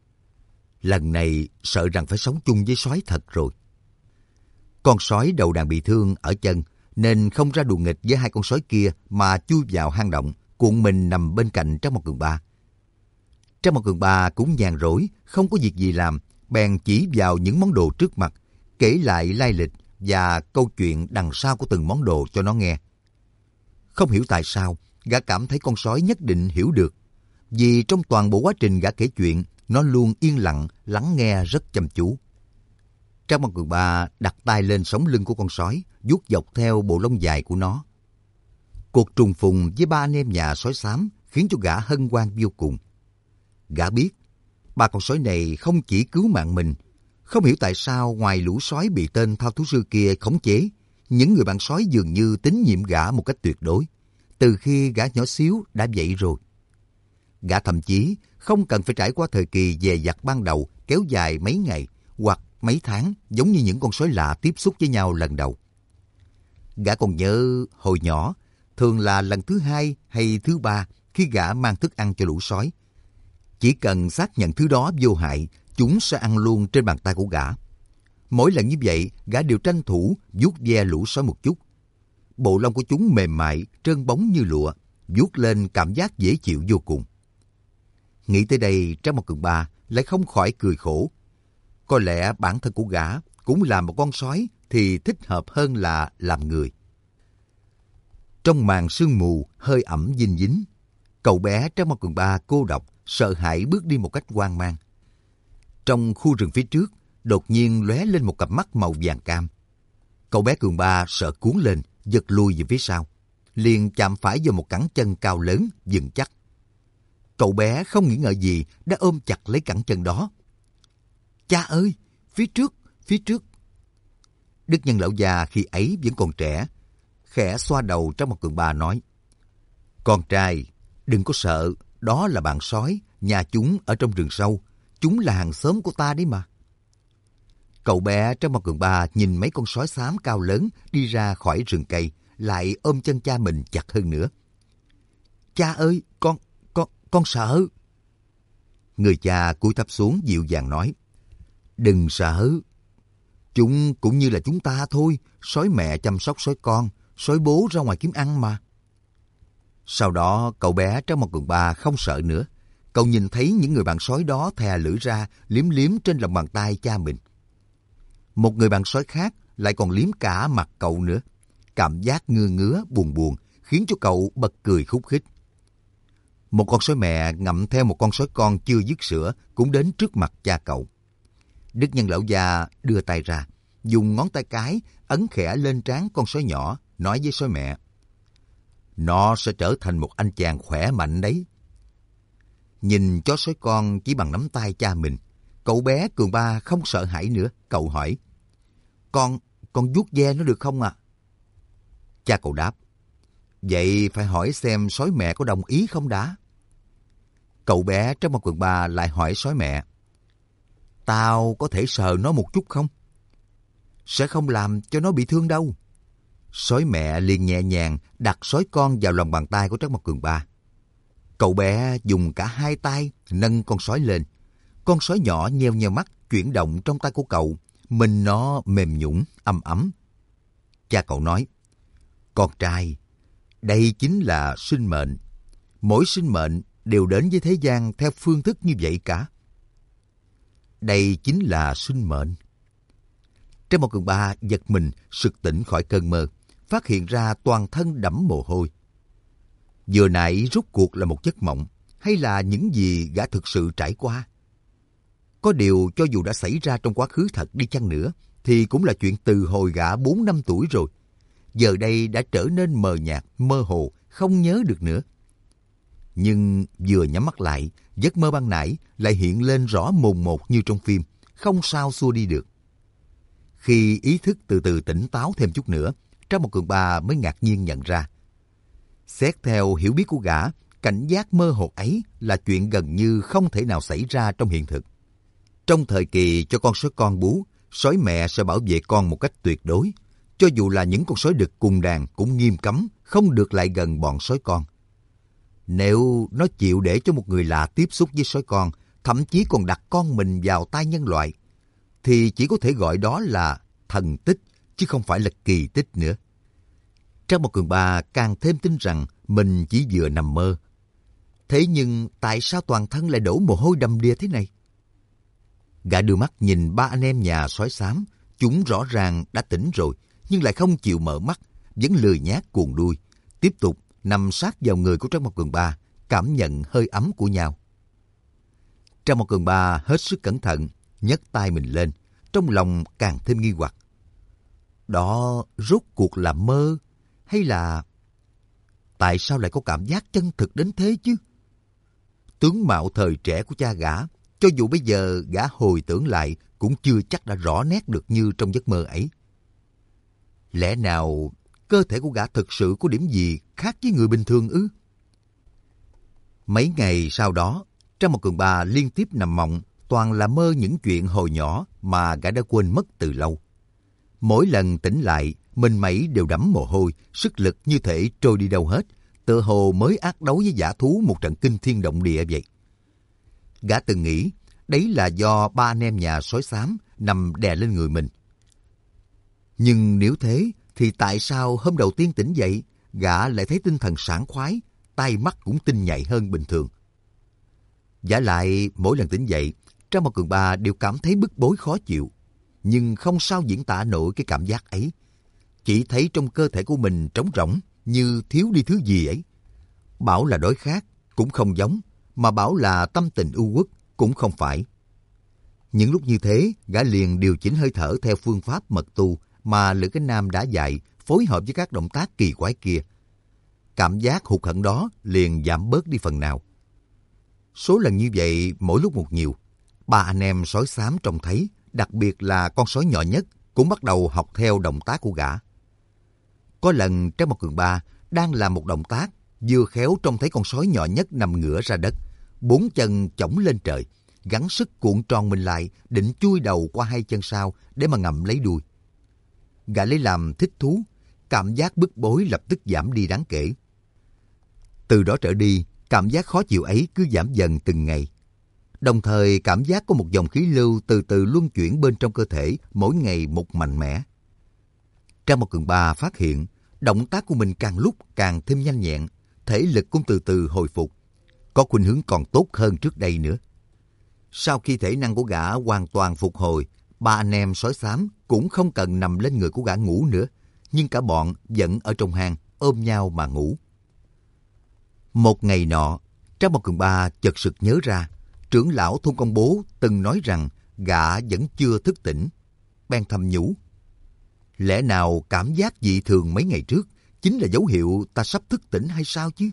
Speaker 1: Lần này sợ rằng phải sống chung với sói thật rồi. Con sói đầu đàn bị thương ở chân, nên không ra đùa nghịch với hai con sói kia mà chui vào hang động, cuộn mình nằm bên cạnh Tráng Một Cường Ba. Tráng Một Cường Ba cũng nhàn rỗi, không có việc gì làm, bèn chỉ vào những món đồ trước mặt, kể lại lai lịch và câu chuyện đằng sau của từng món đồ cho nó nghe. Không hiểu tại sao, gã cảm thấy con sói nhất định hiểu được, vì trong toàn bộ quá trình gã kể chuyện, nó luôn yên lặng, lắng nghe rất chăm chú. Tráng Một Cường Ba đặt tay lên sống lưng của con sói, vuốt dọc theo bộ lông dài của nó. Cuộc trùng phùng với ba anh em nhà sói xám khiến cho gã hân hoan vô cùng. Gã biết, ba con sói này không chỉ cứu mạng mình, không hiểu tại sao ngoài lũ sói bị tên thao thú sư kia khống chế, những người bạn sói dường như tín nhiệm gã một cách tuyệt đối, từ khi gã nhỏ xíu đã vậy rồi. Gã thậm chí không cần phải trải qua thời kỳ dè dặt ban đầu kéo dài mấy ngày hoặc mấy tháng giống như những con sói lạ tiếp xúc với nhau lần đầu. Gã còn nhớ hồi nhỏ, thường là lần thứ hai hay thứ ba khi gã mang thức ăn cho lũ sói. Chỉ cần xác nhận thứ đó vô hại, chúng sẽ ăn luôn trên bàn tay của gã. Mỗi lần như vậy, gã đều tranh thủ vuốt ve lũ sói một chút. Bộ lông của chúng mềm mại, trơn bóng như lụa, vuốt lên cảm giác dễ chịu vô cùng. Nghĩ tới đây, Tráng Một Cường Ba lại không khỏi cười khổ. Có lẽ bản thân của gã cũng là một con sói thì thích hợp hơn là làm người. Trong màn sương mù hơi ẩm dinh dính, cậu bé Tráng Một Cường Ba cô độc, sợ hãi bước đi một cách hoang mang. Trong khu rừng phía trước, đột nhiên lóe lên một cặp mắt màu vàng cam. Cậu bé Cường Ba sợ cuốn lên, giật lui về phía sau, liền chạm phải vào một cẳng chân cao lớn, vững chắc. Cậu bé không nghĩ ngợi gì đã ôm chặt lấy cẳng chân đó. Cha ơi, phía trước, phía trước. Đức Nhân lão già khi ấy vẫn còn trẻ, khẽ xoa đầu Tráng Một Cường Ba nói: Con trai, đừng có sợ, đó là bạn sói, nhà chúng ở trong rừng sâu, chúng là hàng xóm của ta đấy mà. Cậu bé Tráng Một Cường Ba nhìn mấy con sói xám cao lớn đi ra khỏi rừng cây, lại ôm chân cha mình chặt hơn nữa. Cha ơi, con, con, con sợ. Người cha cúi thấp xuống dịu dàng nói: Đừng sợ. Chúng cũng như là chúng ta thôi, sói mẹ chăm sóc sói con, sói bố ra ngoài kiếm ăn mà. Sau đó cậu bé Tráng Một Cường Ba không sợ nữa. Cậu nhìn thấy những người bạn sói đó thè lưỡi ra, liếm liếm trên lòng bàn tay cha mình. Một người bạn sói khác lại còn liếm cả mặt cậu nữa. Cảm giác ngưa ngứa, buồn buồn, khiến cho cậu bật cười khúc khích. Một con sói mẹ ngậm theo một con sói con chưa dứt sữa cũng đến trước mặt cha cậu. Đức Nhân lão già đưa tay ra, dùng ngón tay cái ấn khẽ lên trán con sói nhỏ, nói với sói mẹ: Nó sẽ trở thành một anh chàng khỏe mạnh đấy. Nhìn chó sói con chỉ bằng nắm tay cha mình, cậu bé Cường Ba không sợ hãi nữa. Cậu hỏi: Con, con vuốt ve nó được không ạ? À? Cha cậu đáp: Vậy phải hỏi xem sói mẹ có đồng ý không đã. Cậu bé Tráng Một Cường Ba lại hỏi sói mẹ: Tao có thể sờ nó một chút không? Sẽ không làm cho nó bị thương đâu. Sói mẹ liền nhẹ nhàng đặt sói con vào lòng bàn tay của Tráng Một Cường Ba. Cậu bé dùng cả hai tay nâng con sói lên. Con sói nhỏ nheo nheo mắt chuyển động trong tay của cậu, mình nó mềm nhũn, ấm ấm. Cha cậu nói: Con trai, đây chính là sinh mệnh. Mỗi sinh mệnh đều đến với thế gian theo phương thức như vậy cả. Đây chính là sinh mệnh. Trang một cường ba giật mình sực tỉnh khỏi cơn mơ, phát hiện ra toàn thân đẫm mồ hôi. Vừa nãy rốt cuộc là một giấc mộng, hay là những gì gã thực sự trải qua? Có điều cho dù đã xảy ra trong quá khứ thật đi chăng nữa, thì cũng là chuyện từ hồi gã bốn năm tuổi rồi. Giờ đây đã trở nên mờ nhạt, mơ hồ, không nhớ được nữa. Nhưng vừa nhắm mắt lại, giấc mơ ban nãy lại hiện lên rõ mồn một như trong phim, không sao xua đi được. Khi ý thức từ từ tỉnh táo thêm chút nữa, Trang một cường ba mới ngạc nhiên nhận ra. Xét theo hiểu biết của gã, cảnh giác mơ hồ ấy là chuyện gần như không thể nào xảy ra trong hiện thực. Trong thời kỳ cho con sói con bú, sói mẹ sẽ bảo vệ con một cách tuyệt đối. Cho dù là những con sói đực cùng đàn cũng nghiêm cấm không được lại gần bọn sói con. Nếu nó chịu để cho một người lạ tiếp xúc với sói con, thậm chí còn đặt con mình vào tay nhân loại, thì chỉ có thể gọi đó là thần tích, chứ không phải là kỳ tích nữa. Trang một cường ba càng thêm tin rằng mình chỉ vừa nằm mơ. Thế nhưng tại sao toàn thân lại đổ mồ hôi đầm đìa thế này? Gã đưa mắt nhìn ba anh em nhà sói xám, chúng rõ ràng đã tỉnh rồi, nhưng lại không chịu mở mắt, vẫn lười nhác cuồng đuôi, tiếp tục nằm sát vào người của Trang một cường ba, cảm nhận hơi ấm của nhau. Trang một cường ba hết sức cẩn thận, nhấc tay mình lên, trong lòng càng thêm nghi hoặc. Đó rốt cuộc là mơ, hay là... Tại sao lại có cảm giác chân thực đến thế chứ? Tướng mạo thời trẻ của cha gã, cho dù bây giờ gã hồi tưởng lại cũng chưa chắc đã rõ nét được như trong giấc mơ ấy. Lẽ nào cơ thể của gã thực sự có điểm gì khác với người bình thường ư? Mấy ngày sau đó, Trang một cường ba liên tiếp nằm mộng, toàn là mơ những chuyện hồi nhỏ mà gã đã quên mất từ lâu. Mỗi lần tỉnh lại, mình mẩy đều đẫm mồ hôi, sức lực như thể trôi đi đâu hết, tựa hồ mới ác đấu với dã thú một trận kinh thiên động địa vậy. Gã từng nghĩ đấy là do ba anh em nhà sói xám nằm đè lên người mình. Nhưng nếu thế, thì tại sao hôm đầu tiên tỉnh dậy, gã lại thấy tinh thần sảng khoái, tay mắt cũng tinh nhạy hơn bình thường? Vả lại, mỗi lần tỉnh dậy, Trang một cường ba đều cảm thấy bức bối khó chịu, nhưng không sao diễn tả nổi cái cảm giác ấy. Chỉ thấy trong cơ thể của mình trống rỗng, như thiếu đi thứ gì ấy. Bảo là đói khát, cũng không giống, mà bảo là tâm tình u uất, cũng không phải. Những lúc như thế, gã liền điều chỉnh hơi thở theo phương pháp mật tu mà Lữ Cái Nam đã dạy, phối hợp với các động tác kỳ quái kia. Cảm giác hụt hẫng đó liền giảm bớt đi phần nào. Số lần như vậy mỗi lúc một nhiều, ba anh em sói xám trông thấy, đặc biệt là con sói nhỏ nhất, cũng bắt đầu học theo động tác của gã. Có lần Trang một cường ba đang làm một động tác, vừa khéo trông thấy con sói nhỏ nhất nằm ngửa ra đất, bốn chân chổng lên trời, gắng sức cuộn tròn mình lại, định chui đầu qua hai chân sau để mà ngậm lấy đuôi. Gã lấy làm thích thú, cảm giác bức bối lập tức giảm đi đáng kể. Từ đó trở đi, cảm giác khó chịu ấy cứ giảm dần từng ngày. Đồng thời cảm giác có một dòng khí lưu từ từ luân chuyển bên trong cơ thể, mỗi ngày một mạnh mẽ. Trang một cường ba phát hiện, động tác của mình càng lúc càng thêm nhanh nhẹn, thể lực cũng từ từ hồi phục, có khuynh hướng còn tốt hơn trước đây nữa. Sau khi thể năng của gã hoàn toàn phục hồi, ba anh em sói xám cũng không cần nằm lên người của gã ngủ nữa, nhưng cả bọn vẫn ở trong hang ôm nhau mà ngủ. Một ngày nọ, Trang một cường ba chợt sực nhớ ra, trưởng lão thôn Công Bố từng nói rằng gã vẫn chưa thức tỉnh, bèn thầm nhủ. Lẽ nào cảm giác dị thường mấy ngày trước chính là dấu hiệu ta sắp thức tỉnh hay sao chứ?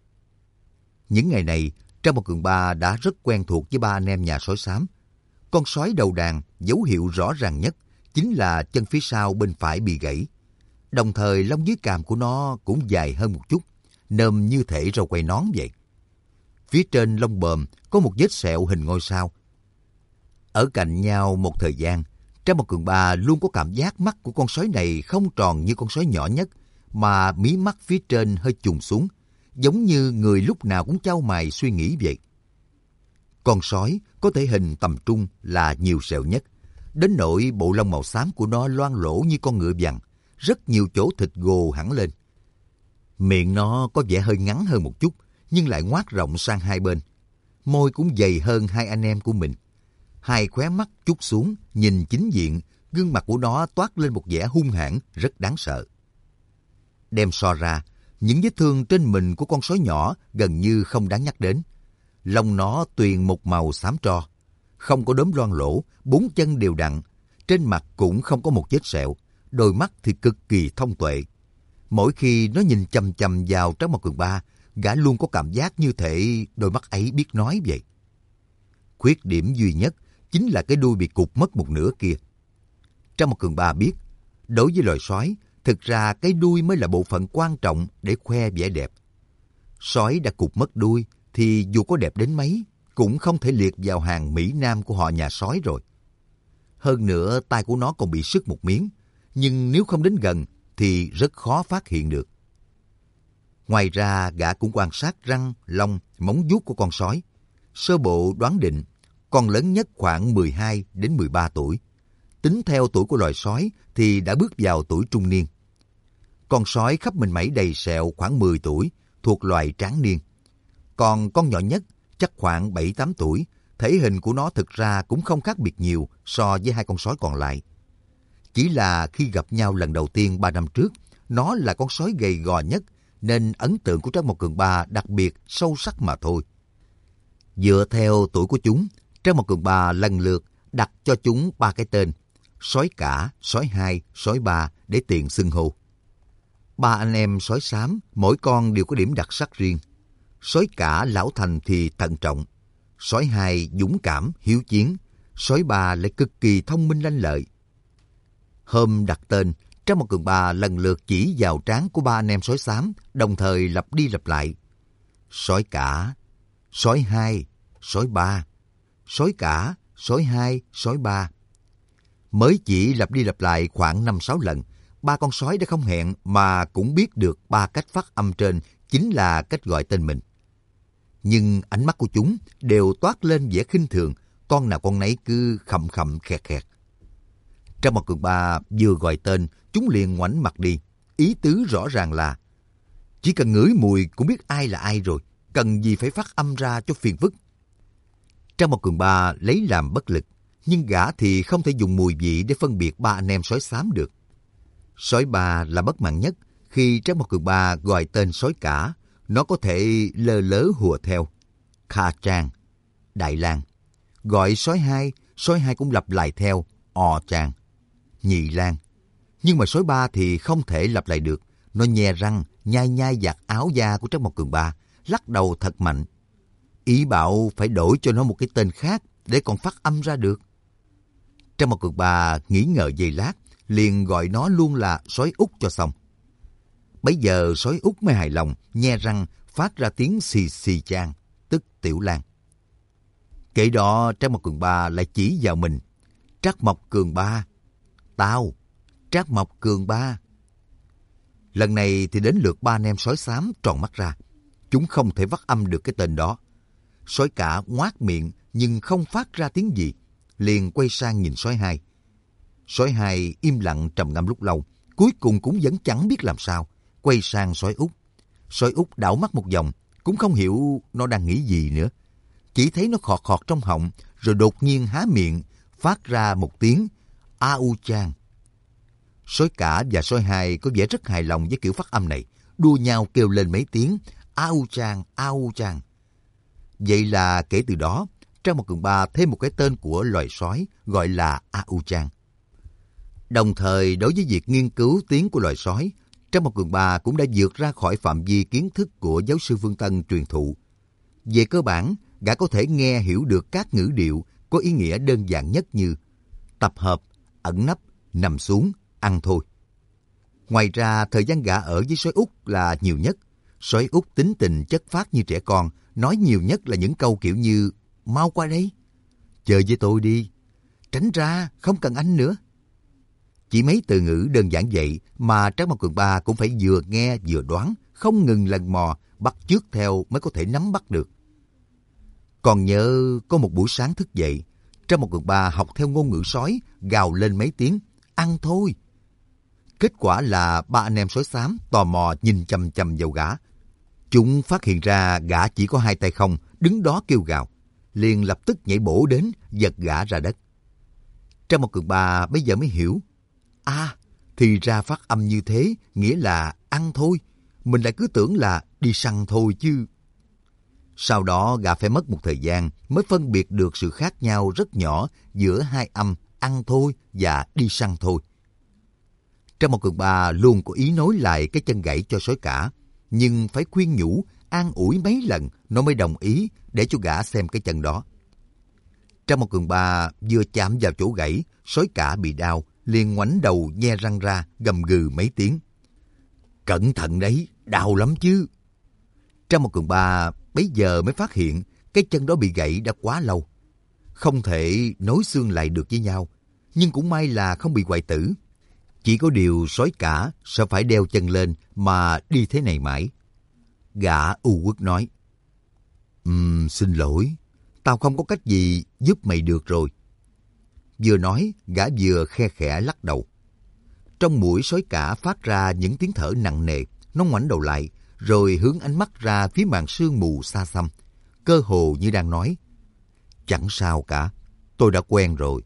Speaker 1: Những ngày này, Trang một cường ba đã rất quen thuộc với ba anh em nhà sói xám. Con sói đầu đàn, dấu hiệu rõ ràng nhất chính là chân phía sau bên phải bị gãy. Đồng thời lông dưới càm của nó cũng dài hơn một chút, nôm như thể râu quay nón vậy. Phía trên lông bờm có một vết sẹo hình ngôi sao. Ở cạnh nhau một thời gian, Trang một cường ba luôn có cảm giác mắt của con sói này không tròn như con sói nhỏ nhất, mà mí mắt phía trên hơi chùng xuống, giống như người lúc nào cũng chau mày suy nghĩ vậy. Con sói có thể hình tầm trung là nhiều sẹo nhất, đến nỗi bộ lông màu xám của nó loang lổ như con ngựa vằn, rất nhiều chỗ thịt gồ hẳn lên. Miệng nó có vẻ hơi ngắn hơn một chút, nhưng lại ngoác rộng sang hai bên. Môi cũng dày hơn hai anh em của mình. Hai khóe mắt trút xuống, nhìn chính diện, gương mặt của nó toát lên một vẻ hung hãn rất đáng sợ. Đem so ra, những vết thương trên mình của con sói nhỏ gần như không đáng nhắc đến. Lông nó tuyền một màu xám tro, không có đốm loang lỗ, bốn chân đều đặn, trên mặt cũng không có một vết sẹo, đôi mắt thì cực kỳ thông tuệ. Mỗi khi nó nhìn chằm chằm vào Trác Mộc Cường Ba, gã luôn có cảm giác như thể đôi mắt ấy biết nói vậy. Khuyết điểm duy nhất chính là cái đuôi bị cụt mất một nửa kia. Trác Mộc Cường Ba biết, đối với loài sói, thực ra cái đuôi mới là bộ phận quan trọng để khoe vẻ đẹp. Sói đã cụt mất đuôi thì dù có đẹp đến mấy, cũng không thể liệt vào hàng Mỹ Nam của họ nhà sói rồi. Hơn nữa, tai của nó còn bị sứt một miếng, nhưng nếu không đến gần thì rất khó phát hiện được. Ngoài ra, gã cũng quan sát răng, lông, móng vuốt của con sói. Sơ bộ đoán định, con lớn nhất khoảng mười hai đến mười ba tuổi. Tính theo tuổi của loài sói thì đã bước vào tuổi trung niên. Con sói khắp mình mẩy đầy sẹo khoảng mười tuổi, thuộc loài tráng niên. Còn con nhỏ nhất chắc khoảng bảy tám tuổi, thể hình của nó thực ra cũng không khác biệt nhiều so với hai con sói còn lại. Chỉ là khi gặp nhau lần đầu tiên ba năm trước, nó là con sói gầy gò nhất, nên ấn tượng của Trác Mộc Cường Ba đặc biệt sâu sắc mà thôi. Dựa theo tuổi của chúng, Trác Mộc Cường Ba lần lượt đặt cho chúng ba cái tên: sói cả, sói hai, sói ba để tiện xưng hô. Ba anh em sói xám, mỗi con đều có điểm đặc sắc riêng. Sói cả lão thành thì thận trọng, sói hai dũng cảm, hiếu chiến, sói ba lại cực kỳ thông minh lanh lợi. Hôm đặt tên, Trác Mộc Cường Ba lần lượt chỉ vào trán của ba anh em sói xám, đồng thời lặp đi lặp lại: sói cả, sói hai, sói ba, sói cả, sói hai, sói ba. Mới chỉ lặp đi lặp lại khoảng năm sáu lần, ba con sói đã không hẹn mà cũng biết được ba cách phát âm trên chính là cách gọi tên mình. Nhưng ánh mắt của chúng đều toát lên vẻ khinh thường, con nào con nấy cứ khậm khậm khẹt khẹt. Trác Mộc Cường Ba vừa gọi tên, chúng liền ngoảnh mặt đi, ý tứ rõ ràng là chỉ cần ngửi mùi cũng biết ai là ai rồi, cần gì phải phát âm ra cho phiền phức. Trác Mộc Cường Ba lấy làm bất lực, nhưng gã thì không thể dùng mùi vị để phân biệt ba anh em sói xám được. Sói ba là bất mãn nhất, khi Trác Mộc Cường Ba gọi tên sói cả, nó có thể lơ lớ hùa theo. Kha Trang, Đại Lang. Gọi sói hai, sói hai cũng lặp lại theo. Ò Trang, Nhị Lang. Nhưng mà sói ba thì không thể lặp lại được. Nó nhe răng, nhai nhai vạt áo da của Trác Mộc Cường Ba, lắc đầu thật mạnh. Ý bảo phải đổi cho nó một cái tên khác để còn phát âm ra được. Trác Mộc Cường Ba nghĩ ngợi giây lát, liền gọi nó luôn là sói Út cho xong. Bấy giờ sói Út mới hài lòng, nhe răng phát ra tiếng xì xì Trang, tức Tiểu Lang. Kể đó Trác Mộc Cường Ba lại chỉ vào mình: Trác Mộc Cường Ba, tao, Trác Mộc Cường Ba. Lần này thì đến lượt ba anh em sói xám tròn mắt ra. Chúng không thể vắt âm được cái tên đó. Sói cả ngoác miệng nhưng không phát ra tiếng gì, liền quay sang nhìn sói hai. Sói hai im lặng trầm ngâm lúc lâu, cuối cùng cũng vẫn chẳng biết làm sao, quay sang sói Út. Sói Út đảo mắt một vòng, cũng không hiểu nó đang nghĩ gì nữa. Chỉ thấy nó khọt khọt trong họng, rồi đột nhiên há miệng, phát ra một tiếng A U Chang. Sói cả và sói hai có vẻ rất hài lòng với kiểu phát âm này, đua nhau kêu lên mấy tiếng A U Chang, A U Chang. Vậy là kể từ đó, Trác Mộc Cường Ba thêm một cái tên của loài sói gọi là A U Chang. Đồng thời, đối với việc nghiên cứu tiếng của loài sói, Trác Mộc Cường Ba cũng đã vượt ra khỏi phạm vi kiến thức của giáo sư Vương Tân truyền thụ. Về cơ bản, gã có thể nghe hiểu được các ngữ điệu có ý nghĩa đơn giản nhất như tập hợp, ẩn nấp, nằm xuống, ăn thôi. Ngoài ra, thời gian gã ở với sói Út là nhiều nhất. Sói Út tính tình chất phác như trẻ con, nói nhiều nhất là những câu kiểu như mau qua đây, chơi với tôi đi, tránh ra, không cần anh nữa. Chỉ mấy từ ngữ đơn giản vậy mà Trác Mộc Cường Ba cũng phải vừa nghe vừa đoán, không ngừng lần mò, bắt chước theo mới có thể nắm bắt được. Còn nhớ có một buổi sáng thức dậy, Trác Mộc Cường Ba học theo ngôn ngữ sói, gào lên mấy tiếng, ăn thôi. Kết quả là ba anh em sói xám tò mò nhìn chằm chằm vào gã. Chúng phát hiện ra gã chỉ có hai tay không, đứng đó kêu gào, liền lập tức nhảy bổ đến, giật gã ra đất. Trang một Cường Ba bây giờ mới hiểu. À, thì ra phát âm như thế, nghĩa là ăn thôi. Mình lại cứ tưởng là đi săn thôi chứ. Sau đó gã phải mất một thời gian mới phân biệt được sự khác nhau rất nhỏ giữa hai âm ăn thôi và đi săn thôi. Trang một Cường Ba luôn có ý nối lại cái chân gãy cho sói cả, nhưng phải khuyên nhủ, an ủi mấy lần nó mới đồng ý để cho gã xem cái chân đó. Trang một Cường Ba vừa chạm vào chỗ gãy, sói cả bị đau, liền ngoảnh đầu nhe răng ra, gầm gừ mấy tiếng. Cẩn thận đấy, đau lắm chứ. Trang một Cường Ba bấy giờ mới phát hiện cái chân đó bị gãy đã quá lâu. Không thể nối xương lại được với nhau, nhưng cũng may là không bị hoại tử. Chỉ có điều sói cả sẽ phải đeo chân lên mà đi thế này mãi. Gã u uất nói, um, xin lỗi, tao không có cách gì giúp mày được rồi. Vừa nói, gã vừa khe khẽ lắc đầu. Trong mũi sói cả phát ra những tiếng thở nặng nề, nó ngoảnh đầu lại, rồi hướng ánh mắt ra phía màn sương mù xa xăm, cơ hồ như đang nói, chẳng sao cả, tôi đã quen rồi.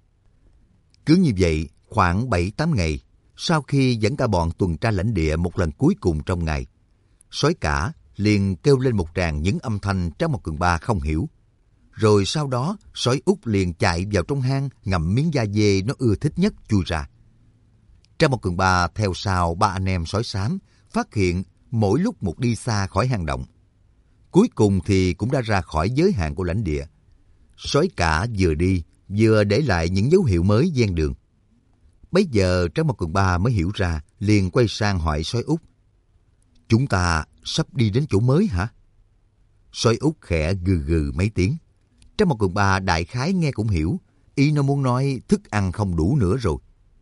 Speaker 1: Cứ như vậy, khoảng bảy tám ngày, sau khi dẫn cả bọn tuần tra lãnh địa một lần cuối cùng trong ngày, sói cả liền kêu lên một tràng những âm thanh Trang một Cường Ba không hiểu. Rồi sau đó, sói út liền chạy vào trong hang ngậm miếng da dê nó ưa thích nhất chui ra. Trang một Cường Ba theo sau ba anh em sói xám, phát hiện mỗi lúc một đi xa khỏi hang động. Cuối cùng thì cũng đã ra khỏi giới hạn của lãnh địa. Sói cả vừa đi, vừa để lại những dấu hiệu mới ven đường. Bấy giờ Trang một Cường Ba mới hiểu ra, liền quay sang hỏi sói út. Chúng ta sắp đi đến chỗ mới hả? Sói út khẽ gừ gừ mấy tiếng. Trang một Cường Ba đại khái nghe cũng hiểu, ý nó muốn nói thức ăn không đủ nữa rồi.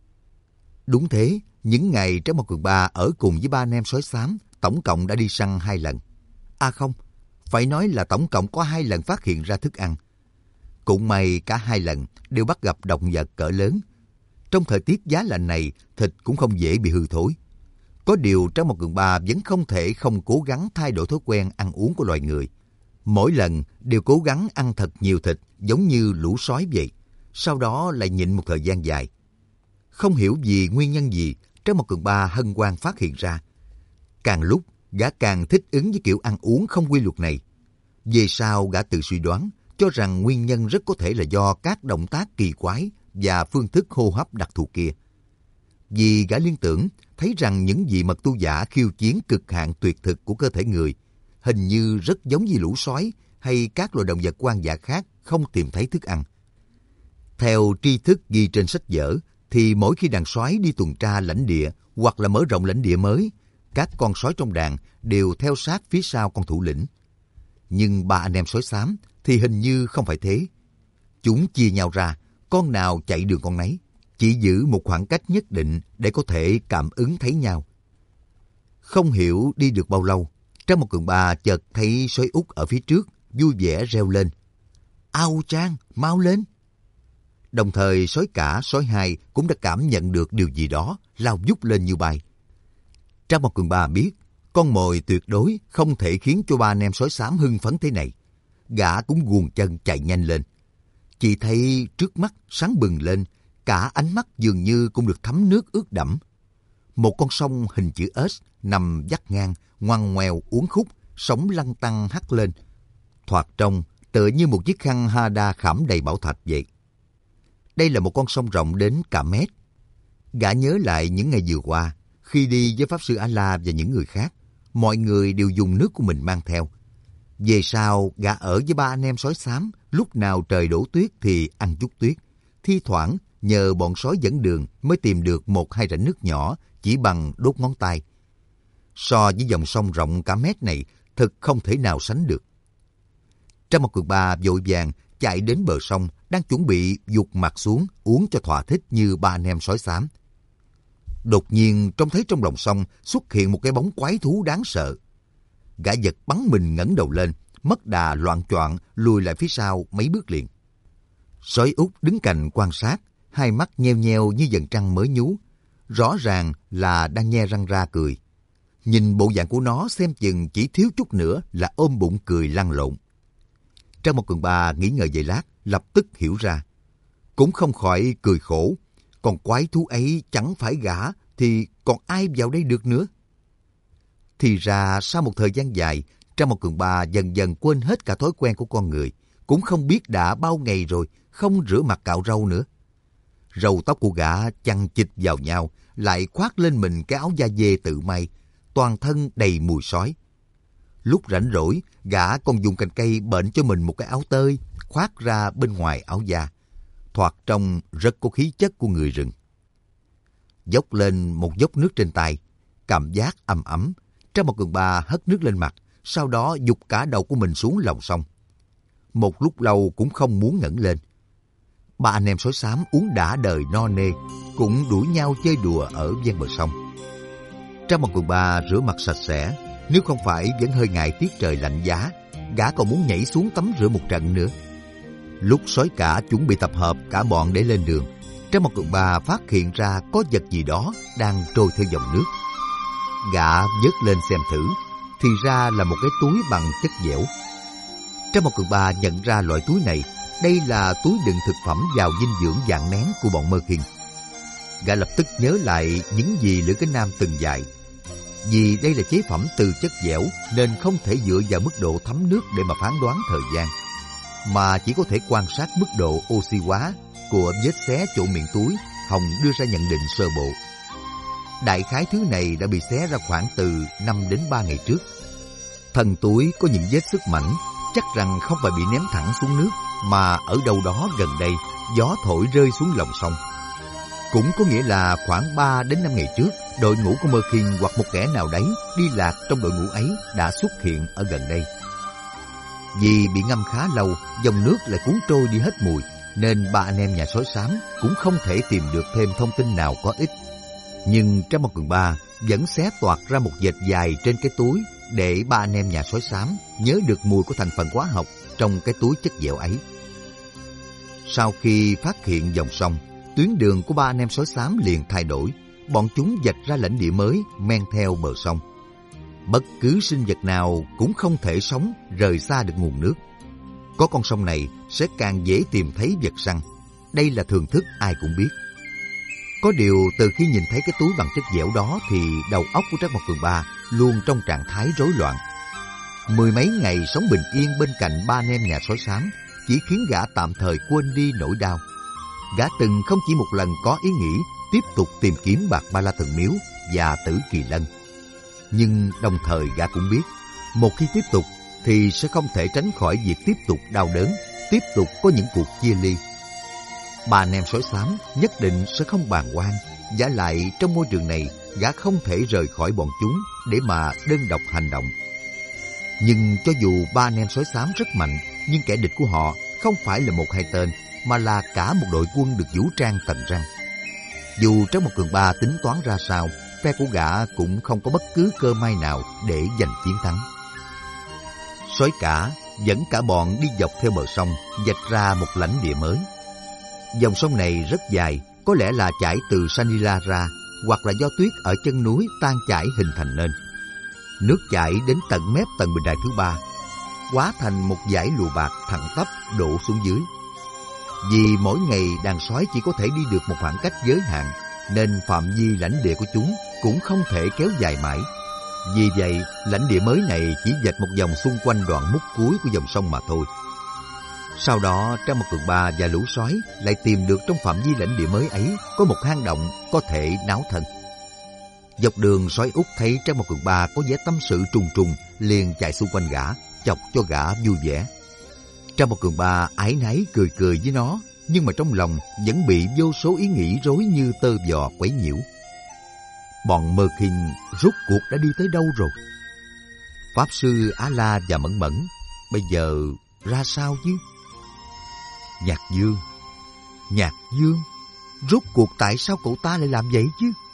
Speaker 1: Đúng thế, những ngày Trang một Cường Ba ở cùng với ba anh em sói xám, tổng cộng đã đi săn hai lần. À không, phải nói là tổng cộng có hai lần phát hiện ra thức ăn. Cũng may cả hai lần đều bắt gặp động vật cỡ lớn. Trong thời tiết giá lạnh này, thịt cũng không dễ bị hư thối. Có điều Trang một Cường Ba vẫn không thể không cố gắng thay đổi thói quen ăn uống của loài người. Mỗi lần đều cố gắng ăn thật nhiều thịt giống như lũ sói vậy. Sau đó lại nhịn một thời gian dài. Không hiểu vì nguyên nhân gì, Trang một Cường Ba hân hoan phát hiện ra. Càng lúc, gã càng thích ứng với kiểu ăn uống không quy luật này. Về sau, gã tự suy đoán, cho rằng nguyên nhân rất có thể là do các động tác kỳ quái và phương thức hô hấp đặc thù kia. Vì gã liên tưởng, thấy rằng những vị mật tu giả khiêu chiến cực hạn tuyệt thực của cơ thể người, hình như rất giống như lũ sói hay các loài động vật hoang dã khác không tìm thấy thức ăn. Theo tri thức ghi trên sách vở, thì mỗi khi đàn sói đi tuần tra lãnh địa hoặc là mở rộng lãnh địa mới, các con sói trong đàn đều theo sát phía sau con thủ lĩnh. Nhưng ba anh em sói xám thì hình như không phải thế. Chúng chia nhau ra, con nào chạy đường con nấy, chỉ giữ một khoảng cách nhất định để có thể cảm ứng thấy nhau. Không hiểu đi được bao lâu, Trang một Cường Ba chợt thấy sói út ở phía trước, vui vẻ reo lên. Ao Trang, mau lên! Đồng thời sói cả, sói hai cũng đã cảm nhận được điều gì đó, lao vút lên như bay. Trang một Cường Ba biết, con mồi tuyệt đối không thể khiến cho ba anh em sói xám hưng phấn thế này. Gã cũng guồng chân chạy nhanh lên. Chỉ thấy trước mắt sáng bừng lên, cả ánh mắt dường như cũng được thấm nước ướt đẫm. Một con sông hình chữ S nằm vắt ngang, ngoằn ngoèo uốn khúc, sóng lăn tăn hắt lên. Thoạt trông tựa như một chiếc khăn Hada khảm đầy bảo thạch vậy. Đây là một con sông rộng đến cả mét. Gã nhớ lại những ngày vừa qua, khi đi với Pháp Sư A-La và những người khác, mọi người đều dùng nước của mình mang theo. Về sau, gã ở với ba anh em sói xám, lúc nào trời đổ tuyết thì ăn chút tuyết. Thi thoảng, nhờ bọn sói dẫn đường mới tìm được một hai rãnh nước nhỏ chỉ bằng đốt ngón tay. So với dòng sông rộng cả mét này, thực không thể nào sánh được. Trang một Cường Ba vội vàng chạy đến bờ sông, đang chuẩn bị vụt mặt xuống uống cho thỏa thích như ba anh em sói xám. Đột nhiên trông thấy trong lòng sông xuất hiện một cái bóng quái thú đáng sợ. Gã giật bắn mình ngẩng đầu lên, mất đà loạng choạng lùi lại phía sau mấy bước liền. Sói út đứng cạnh quan sát, hai mắt nheo nheo như dần trăng mới nhú, rõ ràng là đang nhe răng ra cười. Nhìn bộ dạng của nó xem chừng chỉ thiếu chút nữa là ôm bụng cười lăn lộn. Trang một Cường Ba nghĩ ngợi giây lát, lập tức hiểu ra. Cũng không khỏi cười khổ. Còn quái thú ấy chẳng phải gã thì còn ai vào đây được nữa. Thì ra sau một thời gian dài, Trang một Cường Ba dần dần quên hết cả thói quen của con người. Cũng không biết đã bao ngày rồi, không rửa mặt cạo râu nữa. Râu tóc của gã chằng chịt vào nhau, lại khoác lên mình cái áo da dê tự may, toàn thân đầy mùi sói. Lúc rảnh rỗi, gã còn dùng cành cây bện cho mình một cái áo tơi, khoác ra bên ngoài áo da. Thoạt trông rất có khí chất của người rừng. Dốc lên một dốc nước trên tay, cảm giác ầm ấm. Trang một Cường Ba hất nước lên mặt, sau đó giục cả đầu của mình xuống lòng sông. Một lúc lâu cũng không muốn ngẩng lên. Ba anh em sói xám uống đã đời no nê, cũng đuổi nhau chơi đùa ở ven bờ sông. Trang một Cường Ba rửa mặt sạch sẽ, nếu không phải vẫn hơi ngại tiết trời lạnh giá, gã còn muốn nhảy xuống tắm rửa một trận nữa. Lúc sói cả chuẩn bị tập hợp cả bọn để lên đường, Trang một Cường Ba phát hiện ra có vật gì đó đang trôi theo dòng nước. Gã vớt lên xem thử, thì ra là một cái túi bằng chất dẻo. Trang một Cường Ba nhận ra loại túi này, đây là túi đựng thực phẩm giàu dinh dưỡng dạng nén của bọn Mơ Khiên. Gã lập tức nhớ lại những gì Lữ Cái Nam từng dạy. Vì đây là chế phẩm từ chất dẻo nên không thể dựa vào mức độ thấm nước để mà phán đoán thời gian, mà chỉ có thể quan sát mức độ oxy hóa của vết xé chỗ miệng túi. Hồng đưa ra nhận định sơ bộ. Đại khái thứ này đã bị xé ra khoảng từ năm đến ba ngày trước. Thân túi có những vết sức mảnh, chắc rằng không phải bị ném thẳng xuống nước, mà ở đâu đó gần đây, gió thổi rơi xuống lòng sông. Cũng có nghĩa là khoảng ba đến năm ngày trước, đội ngũ của Mơ Khiên hoặc một kẻ nào đấy đi lạc trong đội ngũ ấy đã xuất hiện ở gần đây. Vì bị ngâm khá lâu, dòng nước lại cuốn trôi đi hết mùi, nên ba anh em nhà sói xám cũng không thể tìm được thêm thông tin nào có ích. Nhưng Trang một Cường Ba vẫn xé toạc ra một vệt dài trên cái túi để ba anh em nhà sói xám nhớ được mùi của thành phần hóa học trong cái túi chất dẻo ấy. Sau khi phát hiện dòng sông, tuyến đường của ba anh em sói xám liền thay đổi. Bọn chúng vạch ra lãnh địa mới men theo bờ sông. Bất cứ sinh vật nào cũng không thể sống rời xa được nguồn nước. Có con sông này sẽ càng dễ tìm thấy vật săn. Đây là thường thức ai cũng biết. Có điều từ khi nhìn thấy cái túi bằng chất dẻo đó thì đầu óc của Trang một Cường Ba luôn trong trạng thái rối loạn. Mười mấy ngày sống bình yên bên cạnh ba anh em nhà sói xám chỉ khiến gã tạm thời quên đi nỗi đau. Gã từng không chỉ một lần có ý nghĩ tiếp tục tìm kiếm bạc Ba La Thần Miếu và Tử Kỳ Lân. Nhưng đồng thời gã cũng biết, một khi tiếp tục thì sẽ không thể tránh khỏi việc tiếp tục đau đớn, tiếp tục có những cuộc chia ly. Ba anh em sói xám nhất định sẽ không bàng quan. Vả lại trong môi trường này, gã không thể rời khỏi bọn chúng để mà đơn độc hành động. Nhưng cho dù ba anh em sói xám rất mạnh, nhưng kẻ địch của họ không phải là một hai tên, mà là cả một đội quân được vũ trang tận răng. Dù Trang một Cường Ba tính toán ra sao, phe của gã cũng không có bất cứ cơ may nào để giành chiến thắng. Sói cả dẫn cả bọn đi dọc theo bờ sông, vạch ra một lãnh địa mới. Dòng sông này rất dài, có lẽ là chảy từ Sanila ra, hoặc là do tuyết ở chân núi tan chảy hình thành nên. Nước chảy đến tận mép tầng bình đài thứ ba, hóa thành một dải lụa bạc thẳng tắp đổ xuống dưới. Vì mỗi ngày đàn sói chỉ có thể đi được một khoảng cách giới hạn, nên phạm vi lãnh địa của chúng cũng không thể kéo dài mãi. Vì vậy, lãnh địa mới này chỉ vạch một vòng xung quanh đoạn mút cuối của dòng sông mà thôi. Sau đó, Trang một Cường Ba và lũ sói lại tìm được trong phạm vi lãnh địa mới ấy có một hang động có thể náo thân. Dọc đường, sói út thấy Trang một Cường Ba có vẻ tâm sự trùng trùng, liền chạy xung quanh gã, chọc cho gã vui vẻ. Trang một Cường Ba ái náy cười cười với nó, nhưng mà trong lòng vẫn bị vô số ý nghĩ rối như tơ vò quấy nhiễu. Bọn Mơ Khiên rốt cuộc đã đi tới đâu rồi? Pháp sư Á La và Mẫn Mẫn bây giờ ra sao chứ? Nhạc Dương, Nhạc Dương, rốt cuộc tại sao cậu ta lại làm vậy chứ?